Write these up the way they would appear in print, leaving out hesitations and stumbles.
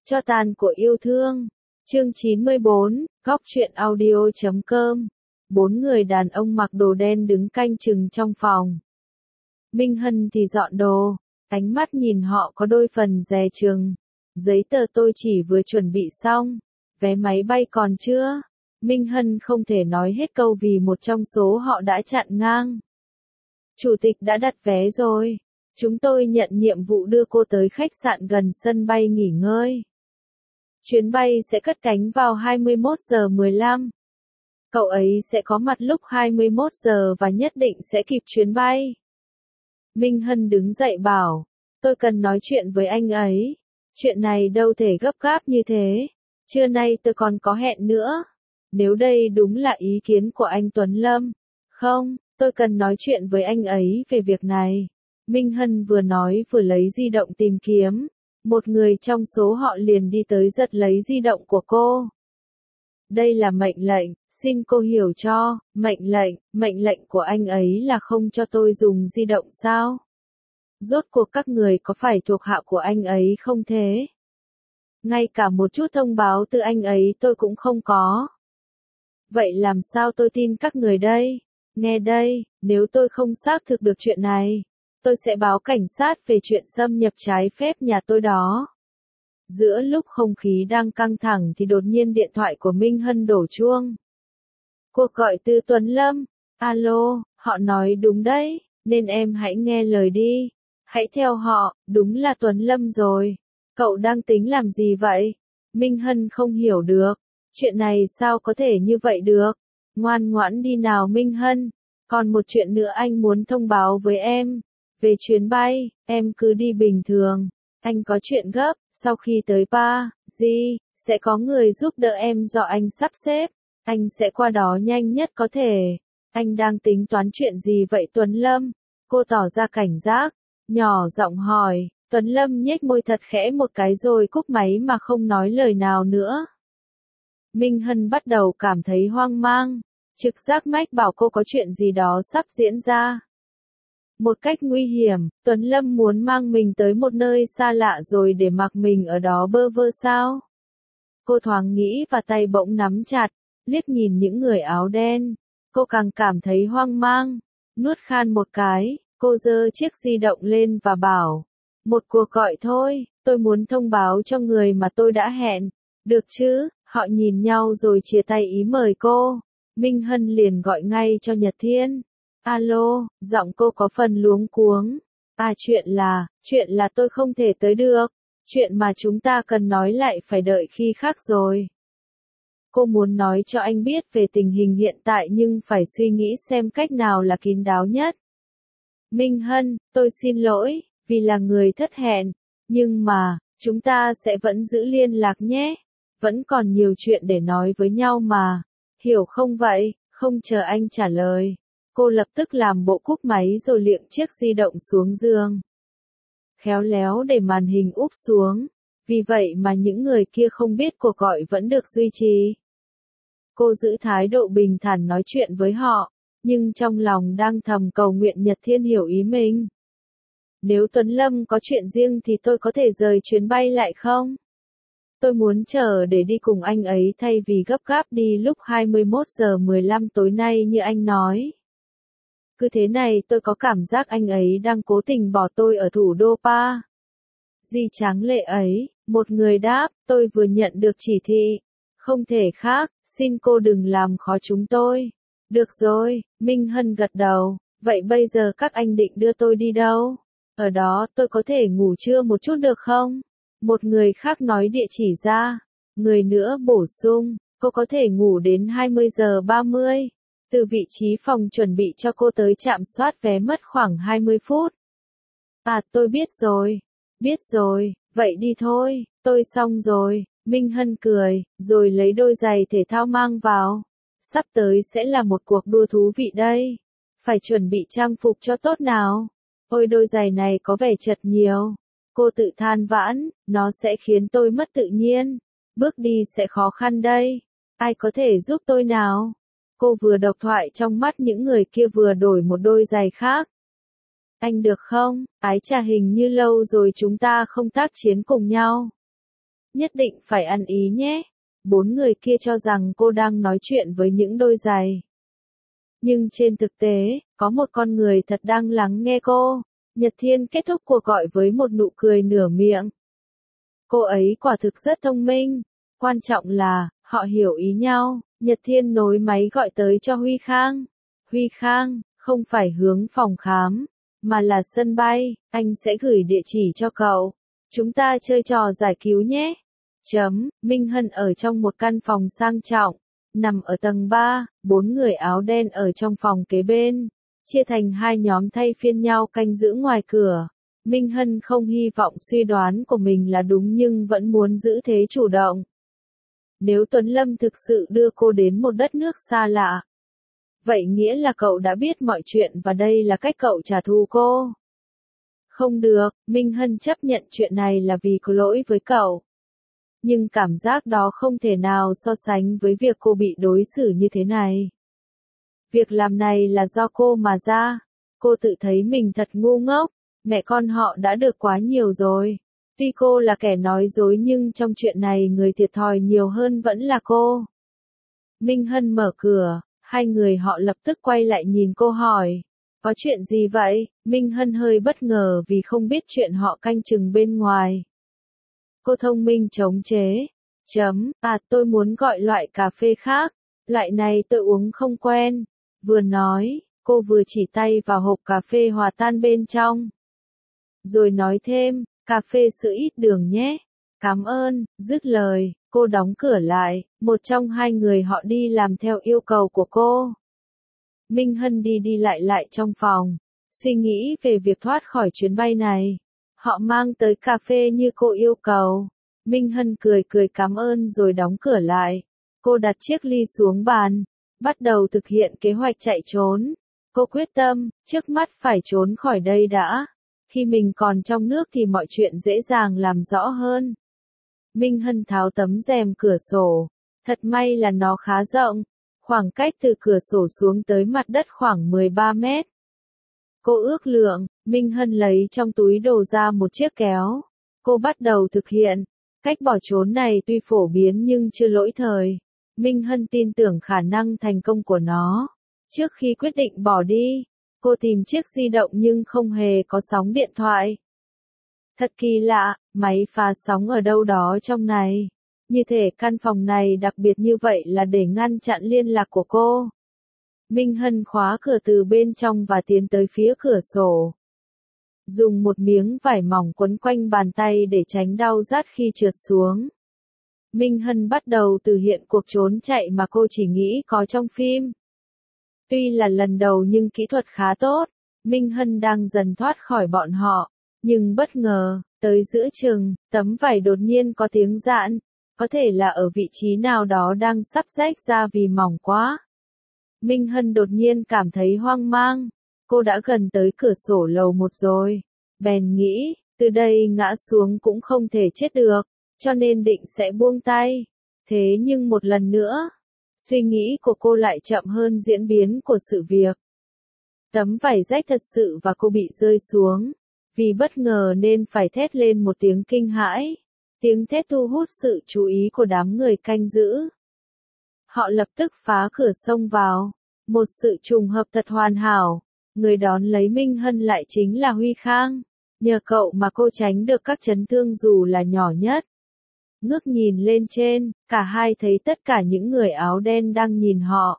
Cho tàn của yêu thương. Chương 94, góc truyện audio.com. 4 người đàn ông mặc đồ đen đứng canh chừng trong phòng. Minh Hân thì dọn đồ, ánh mắt nhìn họ có đôi phần dè chừng. Giấy tờ tôi chỉ vừa chuẩn bị xong, vé máy bay còn chưa? Minh Hân không thể nói hết câu vì một trong số họ đã chặn ngang. Chủ tịch đã đặt vé rồi. Chúng tôi nhận nhiệm vụ đưa cô tới khách sạn gần sân bay nghỉ ngơi. Chuyến bay sẽ cất cánh vào 21 giờ 15. Cậu ấy sẽ có mặt lúc 21 giờ và nhất định sẽ kịp chuyến bay. Minh Hân đứng dậy bảo, tôi cần nói chuyện với anh ấy. Chuyện này đâu thể gấp gáp như thế. Trưa nay tôi còn có hẹn nữa. Nếu đây đúng là ý kiến của anh Tuấn Lâm. Không, tôi cần nói chuyện với anh ấy về việc này. Minh Hân vừa nói vừa lấy di động tìm kiếm. Một người trong số họ liền đi tới giật lấy di động của cô. Đây là mệnh lệnh, xin cô hiểu cho, mệnh lệnh của anh ấy là không cho tôi dùng di động sao? Rốt cuộc các người có phải thuộc hạ của anh ấy không thế? Ngay cả một chút thông báo từ anh ấy tôi cũng không có. Vậy làm sao tôi tin các người đây? Nghe đây, nếu tôi không xác thực được chuyện này, tôi sẽ báo cảnh sát về chuyện xâm nhập trái phép nhà tôi đó. Giữa lúc không khí đang căng thẳng thì đột nhiên điện thoại của Minh Hân đổ chuông. Cuộc gọi từ Tuấn Lâm. Alo, họ nói đúng đấy, nên em hãy nghe lời đi. Hãy theo họ, đúng là Tuấn Lâm rồi. Cậu đang tính làm gì vậy? Minh Hân không hiểu được. Chuyện này sao có thể như vậy được? Ngoan ngoãn đi nào Minh Hân. Còn một chuyện nữa anh muốn thông báo với em. Về chuyến bay, em cứ đi bình thường. Anh có chuyện gấp, sau khi tới Paris, sẽ có người giúp đỡ em do anh sắp xếp. Anh sẽ qua đó nhanh nhất có thể. Anh đang tính toán chuyện gì vậy Tuấn Lâm? Cô tỏ ra cảnh giác, nhỏ giọng hỏi. Tuấn Lâm nhếch môi thật khẽ một cái rồi cúp máy mà không nói lời nào nữa. Minh Hân bắt đầu cảm thấy hoang mang. Trực giác mách bảo cô có chuyện gì đó sắp diễn ra. Một cách nguy hiểm, Tuấn Lâm muốn mang mình tới một nơi xa lạ rồi để mặc mình ở đó bơ vơ sao? Cô thoáng nghĩ và tay bỗng nắm chặt, liếc nhìn những người áo đen. Cô càng cảm thấy hoang mang. Nuốt khan một cái, cô giơ chiếc di động lên và bảo. Một cuộc gọi thôi, tôi muốn thông báo cho người mà tôi đã hẹn. Được chứ, họ nhìn nhau rồi chia tay ý mời cô. Minh Hân liền gọi ngay cho Nhật Thiên. Alo, giọng cô có phần luống cuống. Chuyện là tôi không thể tới được. Chuyện mà chúng ta cần nói lại phải đợi khi khác rồi. Cô muốn nói cho anh biết về tình hình hiện tại nhưng phải suy nghĩ xem cách nào là kín đáo nhất. Minh Hân, tôi xin lỗi, vì là người thất hẹn. Nhưng mà, chúng ta sẽ vẫn giữ liên lạc nhé. Vẫn còn nhiều chuyện để nói với nhau mà. Hiểu không vậy? Không chờ anh trả lời. Cô lập tức làm bộ cúp máy rồi liệng chiếc di động xuống giường. Khéo léo để màn hình úp xuống. Vì vậy mà những người kia không biết cuộc gọi vẫn được duy trì. Cô giữ thái độ bình thản nói chuyện với họ, nhưng trong lòng đang thầm cầu nguyện Nhật Thiên hiểu ý mình. Nếu Tuấn Lâm có chuyện riêng thì tôi có thể rời chuyến bay lại không? Tôi muốn chờ để đi cùng anh ấy thay vì gấp gáp đi lúc 21 giờ 15 tối nay như anh nói. Cứ thế này tôi có cảm giác anh ấy đang cố tình bỏ tôi ở thủ đô Pa. Gì tráng lệ ấy, một người đáp, tôi vừa nhận được chỉ thị. Không thể khác, xin cô đừng làm khó chúng tôi. Được rồi, Minh Hân gật đầu, vậy bây giờ các anh định đưa tôi đi đâu? Ở đó tôi có thể ngủ trưa một chút được không? Một người khác nói địa chỉ ra. Người nữa bổ sung, cô có thể ngủ đến 20 giờ 30. Từ vị trí phòng chuẩn bị cho cô tới trạm soát vé mất khoảng 20 phút. Tôi biết rồi, vậy đi thôi, tôi xong rồi. Minh Hân cười, rồi lấy đôi giày thể thao mang vào. Sắp tới sẽ là một cuộc đua thú vị đây. Phải chuẩn bị trang phục cho tốt nào. Ôi đôi giày này có vẻ chật nhiều. Cô tự than vãn, nó sẽ khiến tôi mất tự nhiên. Bước đi sẽ khó khăn đây. Ai có thể giúp tôi nào? Cô vừa độc thoại trong mắt những người kia vừa đổi một đôi giày khác. Anh được không? Ái chà hình như lâu rồi chúng ta không tác chiến cùng nhau. Nhất định phải ăn ý nhé. Bốn người kia cho rằng cô đang nói chuyện với những đôi giày. Nhưng trên thực tế, có một con người thật đang lắng nghe cô. Nhật Thiên kết thúc cuộc gọi với một nụ cười nửa miệng. Cô ấy quả thực rất thông minh. Quan trọng là, họ hiểu ý nhau. Nhật Thiên nối máy gọi tới cho Huy Khang. Huy Khang, không phải hướng phòng khám, mà là sân bay, anh sẽ gửi địa chỉ cho cậu. Chúng ta chơi trò giải cứu nhé. Minh Hân ở trong một căn phòng sang trọng, nằm ở tầng 3, 4 người áo đen ở trong phòng kế bên, chia thành hai nhóm thay phiên nhau canh giữ ngoài cửa. Minh Hân không hy vọng suy đoán của mình là đúng nhưng vẫn muốn giữ thế chủ động. Nếu Tuấn Lâm thực sự đưa cô đến một đất nước xa lạ, vậy nghĩa là cậu đã biết mọi chuyện và đây là cách cậu trả thù cô. Không được, Minh Hân chấp nhận chuyện này là vì có lỗi với cậu. Nhưng cảm giác đó không thể nào so sánh với việc cô bị đối xử như thế này. Việc làm này là do cô mà ra. Cô tự thấy mình thật ngu ngốc, mẹ con họ đã được quá nhiều rồi. Tuy cô là kẻ nói dối nhưng trong chuyện này người thiệt thòi nhiều hơn vẫn là cô. Minh Hân mở cửa, hai người họ lập tức quay lại nhìn cô hỏi. Có chuyện gì vậy? Minh Hân hơi bất ngờ vì không biết chuyện họ canh chừng bên ngoài. Cô thông minh chống chế. Tôi muốn gọi loại cà phê khác. Loại này tôi uống không quen. Vừa nói, cô vừa chỉ tay vào hộp cà phê hòa tan bên trong. Rồi nói thêm, cà phê sữa ít đường nhé. Cảm ơn, dứt lời, cô đóng cửa lại, một trong hai người họ đi làm theo yêu cầu của cô. Minh Hân đi lại trong phòng, suy nghĩ về việc thoát khỏi chuyến bay này. Họ mang tới cà phê như cô yêu cầu. Minh Hân cười cảm ơn rồi đóng cửa lại. Cô đặt chiếc ly xuống bàn, bắt đầu thực hiện kế hoạch chạy trốn. Cô quyết tâm, trước mắt phải trốn khỏi đây đã. Khi mình còn trong nước thì mọi chuyện dễ dàng làm rõ hơn. Minh Hân tháo tấm rèm cửa sổ. Thật may là nó khá rộng. Khoảng cách từ cửa sổ xuống tới mặt đất khoảng 13 mét. Cô ước lượng, Minh Hân lấy trong túi đồ ra một chiếc kéo. Cô bắt đầu thực hiện. Cách bỏ trốn này tuy phổ biến nhưng chưa lỗi thời. Minh Hân tin tưởng khả năng thành công của nó. Trước khi quyết định bỏ đi, cô tìm chiếc di động nhưng không hề có sóng điện thoại. Thật kỳ lạ, máy phá sóng ở đâu đó trong này. Như thể căn phòng này đặc biệt như vậy là để ngăn chặn liên lạc của cô. Minh Hân khóa cửa từ bên trong và tiến tới phía cửa sổ. Dùng một miếng vải mỏng quấn quanh bàn tay để tránh đau rát khi trượt xuống. Minh Hân bắt đầu thực hiện cuộc trốn chạy mà cô chỉ nghĩ có trong phim. Tuy là lần đầu nhưng kỹ thuật khá tốt, Minh Hân đang dần thoát khỏi bọn họ. Nhưng bất ngờ, tới giữa chừng, tấm vải đột nhiên có tiếng giãn. Có thể là ở vị trí nào đó đang sắp rách ra vì mỏng quá. Minh Hân đột nhiên cảm thấy hoang mang. Cô đã gần tới cửa sổ lầu 1 rồi. Bèn nghĩ, từ đây ngã xuống cũng không thể chết được, cho nên định sẽ buông tay. Thế nhưng một lần nữa, suy nghĩ của cô lại chậm hơn diễn biến của sự việc. Tấm vải rách thật sự và cô bị rơi xuống. Vì bất ngờ nên phải thét lên một tiếng kinh hãi. Tiếng thét thu hút sự chú ý của đám người canh giữ. Họ lập tức phá cửa xông vào. Một sự trùng hợp thật hoàn hảo. Người đón lấy Minh Hân lại chính là Huy Khang. Nhờ cậu mà cô tránh được các chấn thương dù là nhỏ nhất. Ngước nhìn lên trên, cả hai thấy tất cả những người áo đen đang nhìn họ.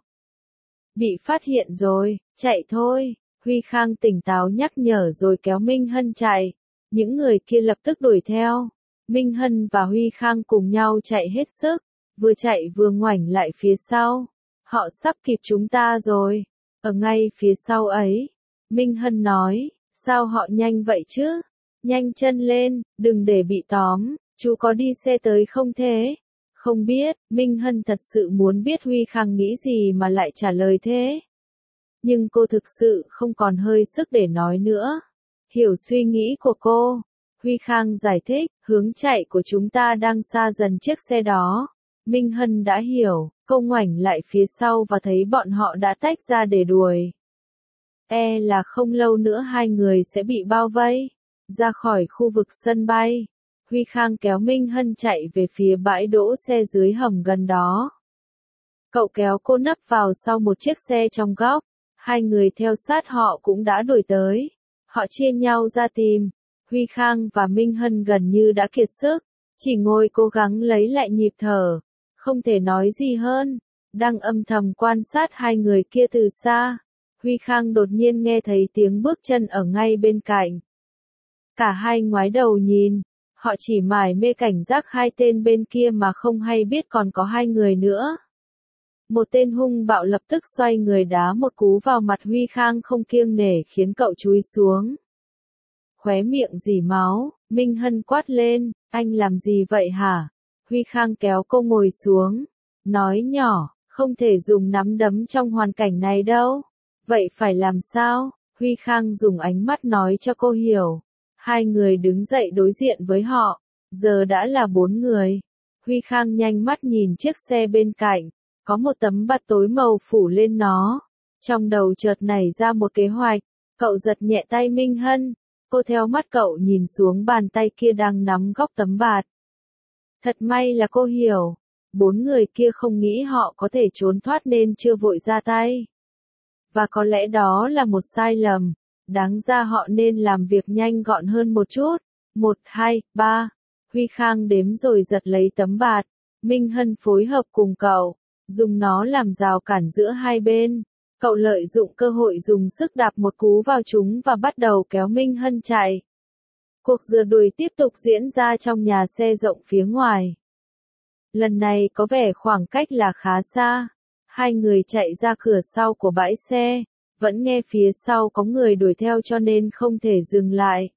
Bị phát hiện rồi, chạy thôi. Huy Khang tỉnh táo nhắc nhở rồi kéo Minh Hân chạy. Những người kia lập tức đuổi theo. Minh Hân và Huy Khang cùng nhau chạy hết sức, vừa chạy vừa ngoảnh lại phía sau. Họ sắp kịp chúng ta rồi. Ở ngay phía sau ấy. Minh Hân nói, sao họ nhanh vậy chứ? Nhanh chân lên, đừng để bị tóm, chú có đi xe tới không thế? Không biết, Minh Hân thật sự muốn biết Huy Khang nghĩ gì mà lại trả lời thế. Nhưng cô thực sự không còn hơi sức để nói nữa. Hiểu suy nghĩ của cô. Huy Khang giải thích, hướng chạy của chúng ta đang xa dần chiếc xe đó. Minh Hân đã hiểu, cô ngoảnh lại phía sau và thấy bọn họ đã tách ra để đuổi. Là không lâu nữa hai người sẽ bị bao vây. Ra khỏi khu vực sân bay. Huy Khang kéo Minh Hân chạy về phía bãi đỗ xe dưới hầm gần đó. Cậu kéo cô nấp vào sau một chiếc xe trong góc. Hai người theo sát họ cũng đã đuổi tới. Họ chia nhau ra tìm. Huy Khang và Minh Hân gần như đã kiệt sức. Chỉ ngồi cố gắng lấy lại nhịp thở. Không thể nói gì hơn. Đang âm thầm quan sát hai người kia từ xa. Huy Khang đột nhiên nghe thấy tiếng bước chân ở ngay bên cạnh. Cả hai ngoái đầu nhìn. Họ chỉ mải mê cảnh giác hai tên bên kia mà không hay biết còn có hai người nữa. Một tên hung bạo lập tức xoay người đá một cú vào mặt Huy Khang không kiêng nể khiến cậu chúi xuống. Khóe miệng rỉ máu, Minh Hân quát lên, anh làm gì vậy hả? Huy Khang kéo cô ngồi xuống, nói nhỏ, không thể dùng nắm đấm trong hoàn cảnh này đâu. Vậy phải làm sao? Huy Khang dùng ánh mắt nói cho cô hiểu. Hai người đứng dậy đối diện với họ, giờ đã là 4 người. Huy Khang nhanh mắt nhìn chiếc xe bên cạnh, có một tấm bạt tối màu phủ lên nó. Trong đầu chợt nảy ra một kế hoạch, cậu giật nhẹ tay Minh Hân, cô theo mắt cậu nhìn xuống bàn tay kia đang nắm góc tấm bạt. Thật may là cô hiểu, 4 người kia không nghĩ họ có thể trốn thoát nên chưa vội ra tay. Và có lẽ đó là một sai lầm. Đáng ra họ nên làm việc nhanh gọn hơn một chút. 1, 2, 3. Huy Khang đếm rồi giật lấy tấm bạt. Minh Hân phối hợp cùng cậu, dùng nó làm rào cản giữa hai bên. Cậu lợi dụng cơ hội dùng sức đạp một cú vào chúng và bắt đầu kéo Minh Hân chạy. Cuộc rượt đuổi tiếp tục diễn ra trong nhà xe rộng phía ngoài. Lần này có vẻ khoảng cách là khá xa. Hai người chạy ra cửa sau của bãi xe. Vẫn nghe phía sau có người đuổi theo cho nên không thể dừng lại.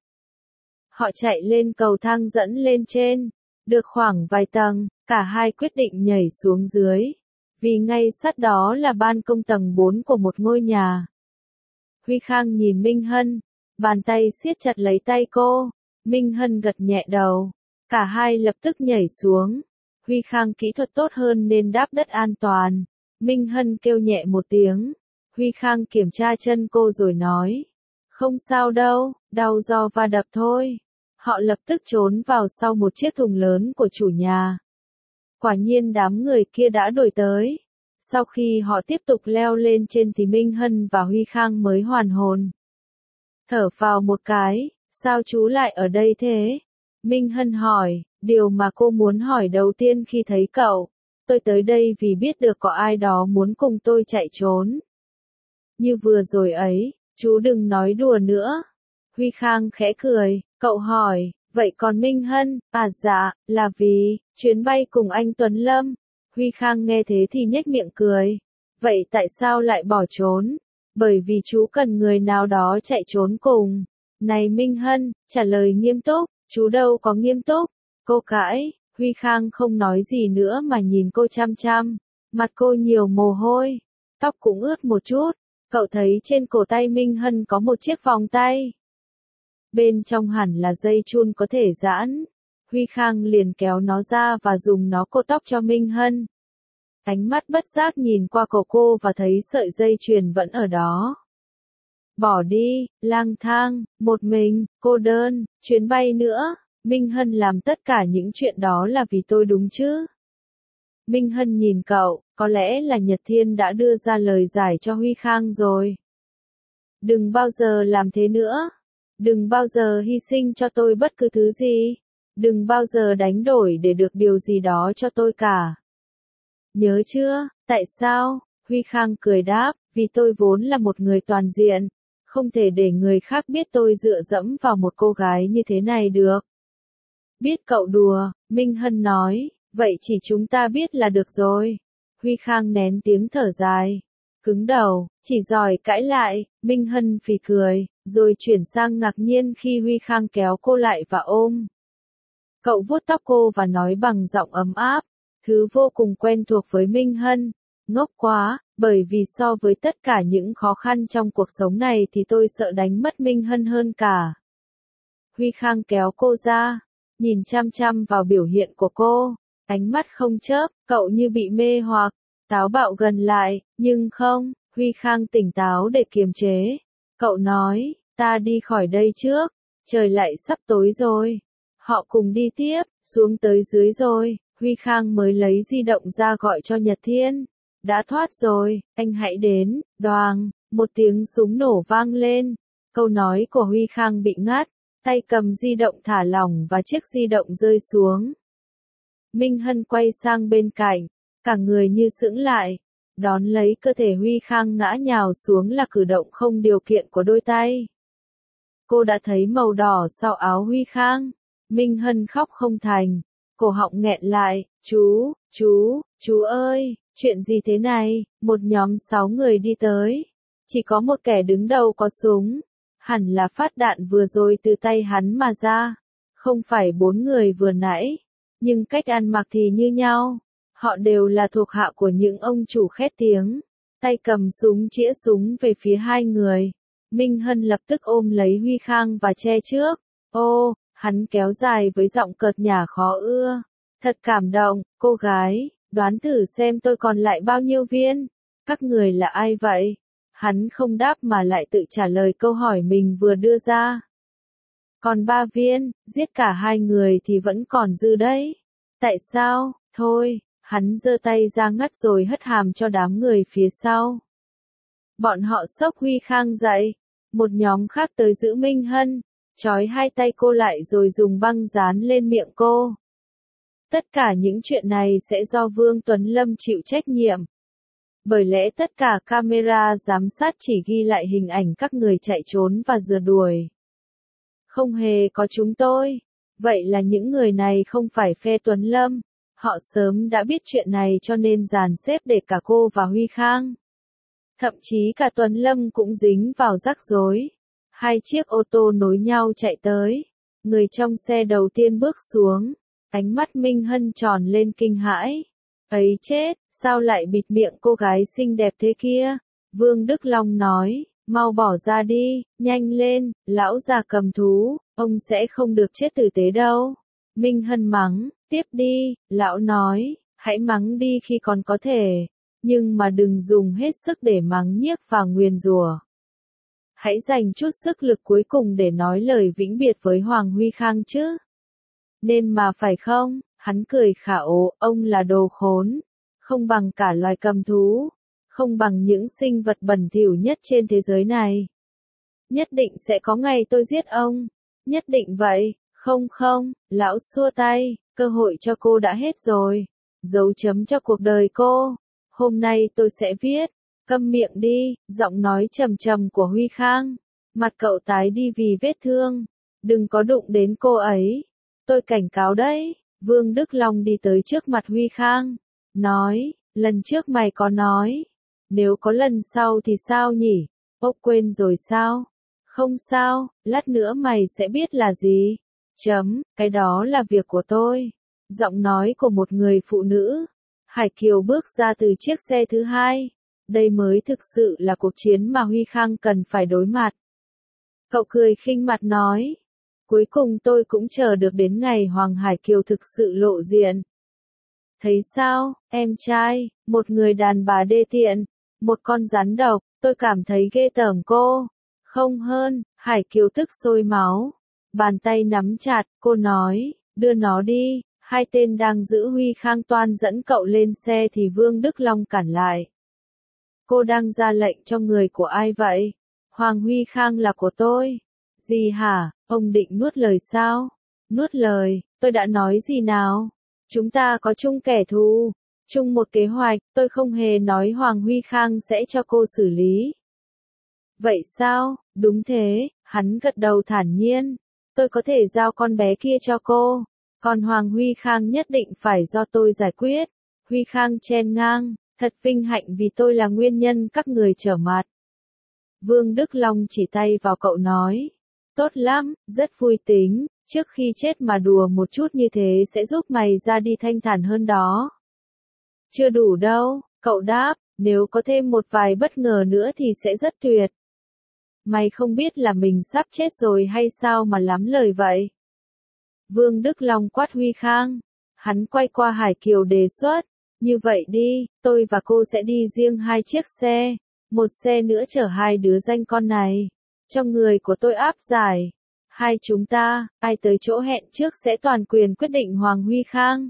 Họ chạy lên cầu thang dẫn lên trên. Được khoảng vài tầng, cả hai quyết định nhảy xuống dưới. Vì ngay sát đó là ban công tầng 4 của một ngôi nhà. Huy Khang nhìn Minh Hân. Bàn tay siết chặt lấy tay cô. Minh Hân gật nhẹ đầu. Cả hai lập tức nhảy xuống. Huy Khang kỹ thuật tốt hơn nên đáp đất an toàn. Minh Hân kêu nhẹ một tiếng. Huy Khang kiểm tra chân cô rồi nói. Không sao đâu, đau do va đập thôi. Họ lập tức trốn vào sau một chiếc thùng lớn của chủ nhà. Quả nhiên đám người kia đã đuổi tới. Sau khi họ tiếp tục leo lên trên thì Minh Hân và Huy Khang mới hoàn hồn. Thở vào một cái, sao chú lại ở đây thế? Minh Hân hỏi, điều mà cô muốn hỏi đầu tiên khi thấy cậu. Tôi tới đây vì biết được có ai đó muốn cùng tôi chạy trốn. Như vừa rồi ấy, chú đừng nói đùa nữa. Huy Khang khẽ cười, cậu hỏi, vậy còn Minh Hân, dạ, là vì, chuyến bay cùng anh Tuấn Lâm. Huy Khang nghe thế thì nhếch miệng cười. Vậy tại sao lại bỏ trốn? Bởi vì chú cần người nào đó chạy trốn cùng. Này Minh Hân, trả lời nghiêm túc, chú đâu có nghiêm túc. Cô cãi, Huy Khang không nói gì nữa mà nhìn cô chăm chăm. Mặt cô nhiều mồ hôi, tóc cũng ướt một chút. Cậu thấy trên cổ tay Minh Hân có một chiếc vòng tay. Bên trong hẳn là dây chun có thể giãn. Huy Khang liền kéo nó ra và dùng nó cột tóc cho Minh Hân. Ánh mắt bất giác nhìn qua cổ cô và thấy sợi dây chuyền vẫn ở đó. Bỏ đi, lang thang, một mình, cô đơn, chuyến bay nữa. Minh Hân làm tất cả những chuyện đó là vì tôi đúng chứ? Minh Hân nhìn cậu, có lẽ là Nhật Thiên đã đưa ra lời giải cho Huy Khang rồi. Đừng bao giờ làm thế nữa. Đừng bao giờ hy sinh cho tôi bất cứ thứ gì. Đừng bao giờ đánh đổi để được điều gì đó cho tôi cả. Nhớ chưa, tại sao? Huy Khang cười đáp, vì tôi vốn là một người toàn diện. Không thể để người khác biết tôi dựa dẫm vào một cô gái như thế này được. Biết cậu đùa, Minh Hân nói, vậy chỉ chúng ta biết là được rồi. Huy Khang nén tiếng thở dài. Cứng đầu, chỉ giỏi cãi lại, Minh Hân phì cười, rồi chuyển sang ngạc nhiên khi Huy Khang kéo cô lại và ôm. Cậu vuốt tóc cô và nói bằng giọng ấm áp, thứ vô cùng quen thuộc với Minh Hân. Ngốc quá, bởi vì so với tất cả những khó khăn trong cuộc sống này thì tôi sợ đánh mất Minh Hân hơn cả. Huy Khang kéo cô ra, nhìn chăm chăm vào biểu hiện của cô, ánh mắt không chớp, cậu như bị mê hoặc, táo bạo gần lại, nhưng không, Huy Khang tỉnh táo để kiềm chế. Cậu nói, ta đi khỏi đây trước, trời lại sắp tối rồi. Họ cùng đi tiếp, xuống tới dưới rồi, Huy Khang mới lấy di động ra gọi cho Nhật Thiên. Đã thoát rồi, anh hãy đến, đoàng, một tiếng súng nổ vang lên. Câu nói của Huy Khang bị ngắt, tay cầm di động thả lỏng và chiếc di động rơi xuống. Minh Hân quay sang bên cạnh, cả người như sững lại, đón lấy cơ thể Huy Khang ngã nhào xuống là cử động không điều kiện của đôi tay. Cô đã thấy màu đỏ sau áo Huy Khang. Minh Hân khóc không thành, cổ họng nghẹn lại, chú ơi, chuyện gì thế này, một nhóm 6 người đi tới. Chỉ có một kẻ đứng đầu có súng, hẳn là phát đạn vừa rồi từ tay hắn mà ra, không phải 4 người vừa nãy, nhưng cách ăn mặc thì như nhau. Họ đều là thuộc hạ của những ông chủ khét tiếng, tay cầm súng chĩa súng về phía hai người. Minh Hân lập tức ôm lấy Huy Khang và che trước. Ô, hắn kéo dài với giọng cợt nhả khó ưa. Thật cảm động, cô gái, đoán thử xem tôi còn lại bao nhiêu viên. Các người là ai vậy? Hắn không đáp mà lại tự trả lời câu hỏi mình vừa đưa ra. Còn 3 viên, giết cả 2 người thì vẫn còn dư đấy. Tại sao? Thôi, hắn giơ tay ra ngắt rồi hất hàm cho đám người phía sau. Bọn họ xốc Huy Khang dậy, một nhóm khác tới giữ Minh Hân, trói hai tay cô lại rồi dùng băng dán lên miệng cô. Tất cả những chuyện này sẽ do Vương Tuấn Lâm chịu trách nhiệm. Bởi lẽ tất cả camera giám sát chỉ ghi lại hình ảnh các người chạy trốn và rượt đuổi. Không hề có chúng tôi. Vậy là những người này không phải phe Tuấn Lâm. Họ sớm đã biết chuyện này cho nên dàn xếp để cả cô và Huy Khang. Thậm chí cả Tuấn Lâm cũng dính vào rắc rối. 2 chiếc ô tô nối nhau chạy tới. Người trong xe đầu tiên bước xuống. Ánh mắt Minh Hân tròn lên kinh hãi. Ấy chết, sao lại bịt miệng cô gái xinh đẹp thế kia? Vương Đức Long nói, mau bỏ ra đi, nhanh lên, lão già cầm thú, ông sẽ không được chết tử tế đâu. Minh Hân mắng, tiếp đi, lão nói, hãy mắng đi khi còn có thể, nhưng mà đừng dùng hết sức để mắng nhiếc và nguyền rủa. Hãy dành chút sức lực cuối cùng để nói lời vĩnh biệt với Hoàng Huy Khang chứ. Nên mà phải không? Hắn cười khả ố, ông là đồ khốn, không bằng cả loài cầm thú, không bằng những sinh vật bẩn thỉu nhất trên thế giới này. Nhất định sẽ có ngày tôi giết ông, nhất định vậy, không, lão xua tay, cơ hội cho cô đã hết rồi, dấu chấm cho cuộc đời cô, hôm nay tôi sẽ viết, câm miệng đi, giọng nói trầm trầm của Huy Khang, mặt cậu tái đi vì vết thương, đừng có đụng đến cô ấy, tôi cảnh cáo đấy. Vương Đức Long đi tới trước mặt Huy Khang, nói, lần trước mày có nói, nếu có lần sau thì sao nhỉ? Ốc quên rồi sao? Không sao, lát nữa mày sẽ biết là gì? Cái đó là việc của tôi. Giọng nói của một người phụ nữ. Hải Kiều bước ra từ chiếc xe thứ hai. Đây mới thực sự là cuộc chiến mà Huy Khang cần phải đối mặt. Cậu cười khinh mặt nói. Cuối cùng tôi cũng chờ được đến ngày Hoàng Hải Kiều thực sự lộ diện. Thấy sao, em trai, một người đàn bà đê tiện, một con rắn độc, tôi cảm thấy ghê tởm cô. Không hơn, Hải Kiều tức sôi máu. Bàn tay nắm chặt, cô nói, đưa nó đi. 2 tên đang giữ Huy Khang toan dẫn cậu lên xe thì Vương Đức Long cản lại. Cô đang ra lệnh cho người của ai vậy? Hoàng Huy Khang là của tôi. Gì hả, ông định nuốt lời sao? Nuốt lời, tôi đã nói gì nào? Chúng ta có chung kẻ thù, chung một kế hoạch, tôi không hề nói Hoàng Huy Khang sẽ cho cô xử lý. Vậy sao? Đúng thế, hắn gật đầu thản nhiên. Tôi có thể giao con bé kia cho cô, còn Hoàng Huy Khang nhất định phải do tôi giải quyết. Huy Khang chen ngang, thật vinh hạnh vì tôi là nguyên nhân các người trở mặt. Vương Đức Long chỉ tay vào cậu nói. Tốt lắm, rất vui tính, trước khi chết mà đùa một chút như thế sẽ giúp mày ra đi thanh thản hơn đó. Chưa đủ đâu, cậu đáp, nếu có thêm một vài bất ngờ nữa thì sẽ rất tuyệt. Mày không biết là mình sắp chết rồi hay sao mà lắm lời vậy? Vương Đức Long quát Huy Khang. Hắn quay qua Hải Kiều đề xuất. Như vậy đi, tôi và cô sẽ đi riêng 2 chiếc xe. Một xe nữa chở 2 đứa danh con này. Cho người của tôi áp giải. Hai chúng ta, ai tới chỗ hẹn trước sẽ toàn quyền quyết định Hoàng Huy Khang.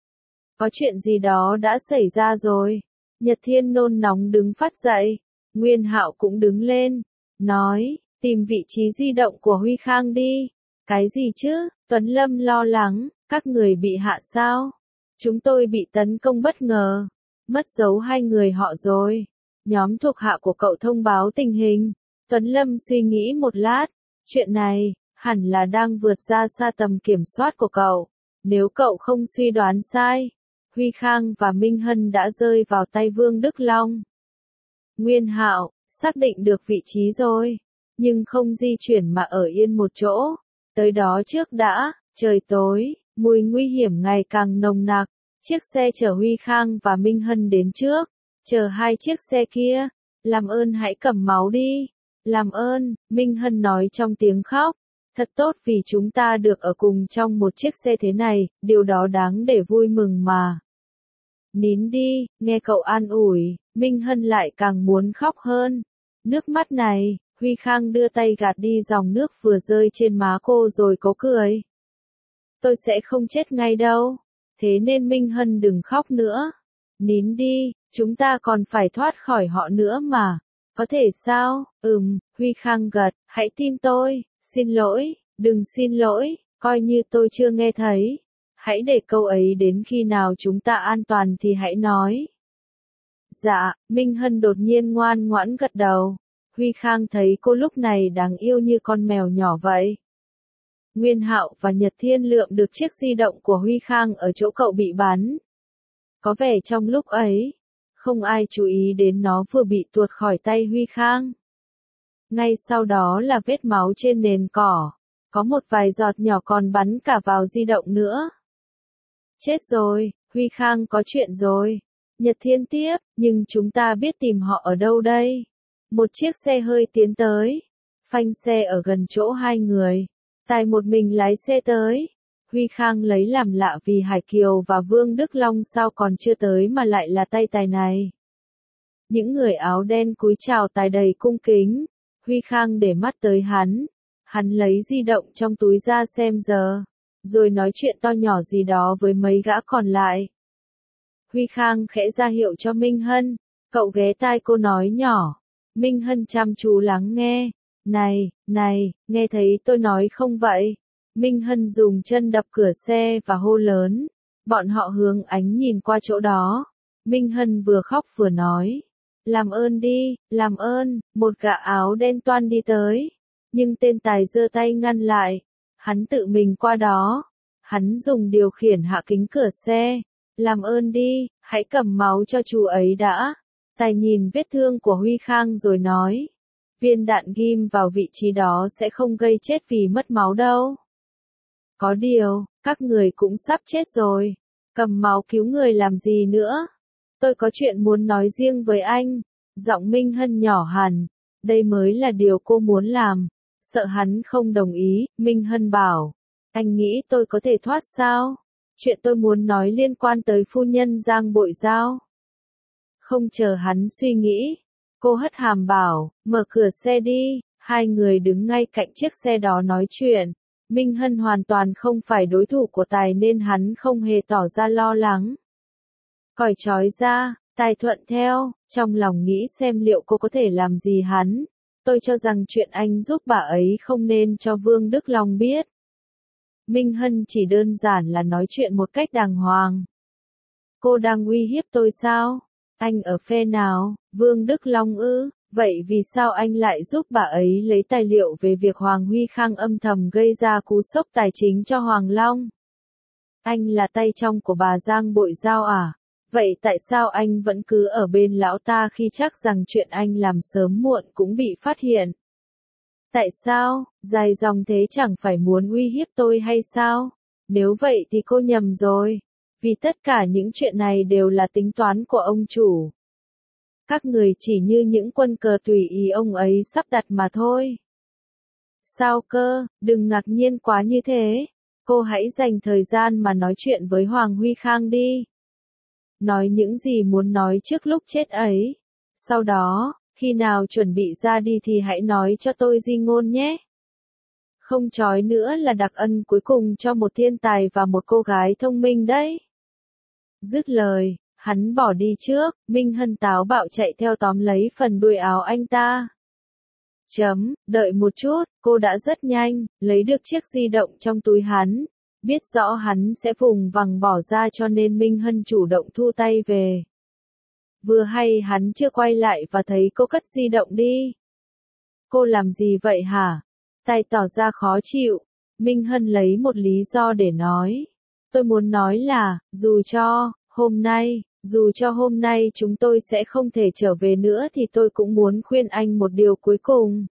Có chuyện gì đó đã xảy ra rồi. Nhật Thiên nôn nóng đứng phát dậy. Nguyên Hạo cũng đứng lên. Nói, tìm vị trí di động của Huy Khang đi. Cái gì chứ? Tuấn Lâm lo lắng, các người bị hạ sao? Chúng tôi bị tấn công bất ngờ. Mất dấu hai người họ rồi. Nhóm thuộc hạ của cậu thông báo tình hình. Tuấn Lâm suy nghĩ một lát. Chuyện này, hẳn là đang vượt ra xa tầm kiểm soát của cậu. Nếu cậu không suy đoán sai, Huy Khang và Minh Hân đã rơi vào tay Vương Đức Long. Nguyên Hạo, xác định được vị trí rồi. Nhưng không di chuyển mà ở yên một chỗ. Tới đó trước đã, trời tối, mùi nguy hiểm ngày càng nồng nặc. Chiếc xe chở Huy Khang và Minh Hân đến trước. Chờ hai chiếc xe kia. Làm ơn hãy cầm máu đi. Làm ơn, Minh Hân nói trong tiếng khóc. Thật tốt vì chúng ta được ở cùng trong một chiếc xe thế này, điều đó đáng để vui mừng mà. Nín đi, nghe cậu an ủi, Minh Hân lại càng muốn khóc hơn. Nước mắt này, Huy Khang đưa tay gạt đi dòng nước vừa rơi trên má cô rồi cố cười. Tôi sẽ không chết ngay đâu, thế nên Minh Hân đừng khóc nữa. Nín đi, chúng ta còn phải thoát khỏi họ nữa mà. Có thể sao? Huy Khang gật, hãy tin tôi, xin lỗi, đừng xin lỗi, coi như tôi chưa nghe thấy. Hãy để câu ấy đến khi nào chúng ta an toàn thì hãy nói. Dạ, Minh Hân đột nhiên ngoan ngoãn gật đầu. Huy Khang thấy cô lúc này đáng yêu như con mèo nhỏ vậy. Nguyên Hạo và Nhật Thiên lượm được chiếc di động của Huy Khang ở chỗ cậu bị bắn. Có vẻ trong lúc ấy, không ai chú ý đến nó vừa bị tuột khỏi tay Huy Khang. Ngay sau đó là vết máu trên nền cỏ. Có một vài giọt nhỏ còn bắn cả vào di động nữa. Chết rồi, Huy Khang có chuyện rồi. Nhật Thiên tiếp, nhưng chúng ta biết tìm họ ở đâu đây? Một chiếc xe hơi tiến tới. Phanh xe ở gần chỗ hai người. Tài một mình lái xe tới. Huy Khang lấy làm lạ vì Hải Kiều và Vương Đức Long sao còn chưa tới mà lại là tay Tài này. Những người áo đen cúi chào Tài đầy cung kính. Huy Khang để mắt tới hắn. Hắn lấy di động trong túi ra xem giờ. Rồi nói chuyện to nhỏ gì đó với mấy gã còn lại. Huy Khang khẽ ra hiệu cho Minh Hân. Cậu ghé tai cô nói nhỏ. Minh Hân chăm chú lắng nghe. Này, nghe thấy tôi nói không vậy? Minh Hân dùng chân đập cửa xe và hô lớn. Bọn họ hướng ánh nhìn qua chỗ đó. Minh Hân vừa khóc vừa nói. Làm ơn đi, làm ơn, một gã áo đen toan đi tới. Nhưng tên Tài giơ tay ngăn lại. Hắn tự mình qua đó. Hắn dùng điều khiển hạ kính cửa xe. Làm ơn đi, hãy cầm máu cho chú ấy đã. Tài nhìn vết thương của Huy Khang rồi nói. Viên đạn ghim vào vị trí đó sẽ không gây chết vì mất máu đâu. Có điều, các người cũng sắp chết rồi. Cầm máu cứu người làm gì nữa? Tôi có chuyện muốn nói riêng với anh. Giọng Minh Hân nhỏ hẳn. Đây mới là điều cô muốn làm. Sợ hắn không đồng ý, Minh Hân bảo. Anh nghĩ tôi có thể thoát sao? Chuyện tôi muốn nói liên quan tới phu nhân Giang Bội Giao. Không chờ hắn suy nghĩ. Cô hất hàm bảo, mở cửa xe đi. Hai người đứng ngay cạnh chiếc xe đó nói chuyện. Minh Hân hoàn toàn không phải đối thủ của Tài nên hắn không hề tỏ ra lo lắng. Còi trói ra, Tài thuận theo, trong lòng nghĩ xem liệu cô có thể làm gì hắn. Tôi cho rằng chuyện anh giúp bà ấy không nên cho Vương Đức Long biết. Minh Hân chỉ đơn giản là nói chuyện một cách đàng hoàng. Cô đang uy hiếp tôi sao? Anh ở phe nào? Vương Đức Long ư? Vậy vì sao anh lại giúp bà ấy lấy tài liệu về việc Hoàng Huy Khang âm thầm gây ra cú sốc tài chính cho Hoàng Long? Anh là tay trong của bà Giang Bội Giao à? Vậy tại sao anh vẫn cứ ở bên lão ta khi chắc rằng chuyện anh làm sớm muộn cũng bị phát hiện? Tại sao, dài dòng thế chẳng phải muốn uy hiếp tôi hay sao? Nếu vậy thì cô nhầm rồi. Vì tất cả những chuyện này đều là tính toán của ông chủ. Các người chỉ như những quân cờ tùy ý ông ấy sắp đặt mà thôi. Sao cơ, đừng ngạc nhiên quá như thế. Cô hãy dành thời gian mà nói chuyện với Hoàng Huy Khang đi. Nói những gì muốn nói trước lúc chết ấy. Sau đó, khi nào chuẩn bị ra đi thì hãy nói cho tôi di ngôn nhé. Không chói nữa là đặc ân cuối cùng cho một thiên tài và một cô gái thông minh đấy. Dứt lời, hắn bỏ đi trước, Minh Hân táo bạo chạy theo tóm lấy phần đuôi áo anh ta. Đợi một chút, cô đã rất nhanh, lấy được chiếc di động trong túi hắn. Biết rõ hắn sẽ vùng vằng bỏ ra cho nên Minh Hân chủ động thu tay về. Vừa hay hắn chưa quay lại và thấy cô cất di động đi. Cô làm gì vậy hả? Tay tỏ ra khó chịu. Minh Hân lấy một lý do để nói. Tôi muốn nói là, dù cho hôm nay chúng tôi sẽ không thể trở về nữa thì tôi cũng muốn khuyên anh một điều cuối cùng.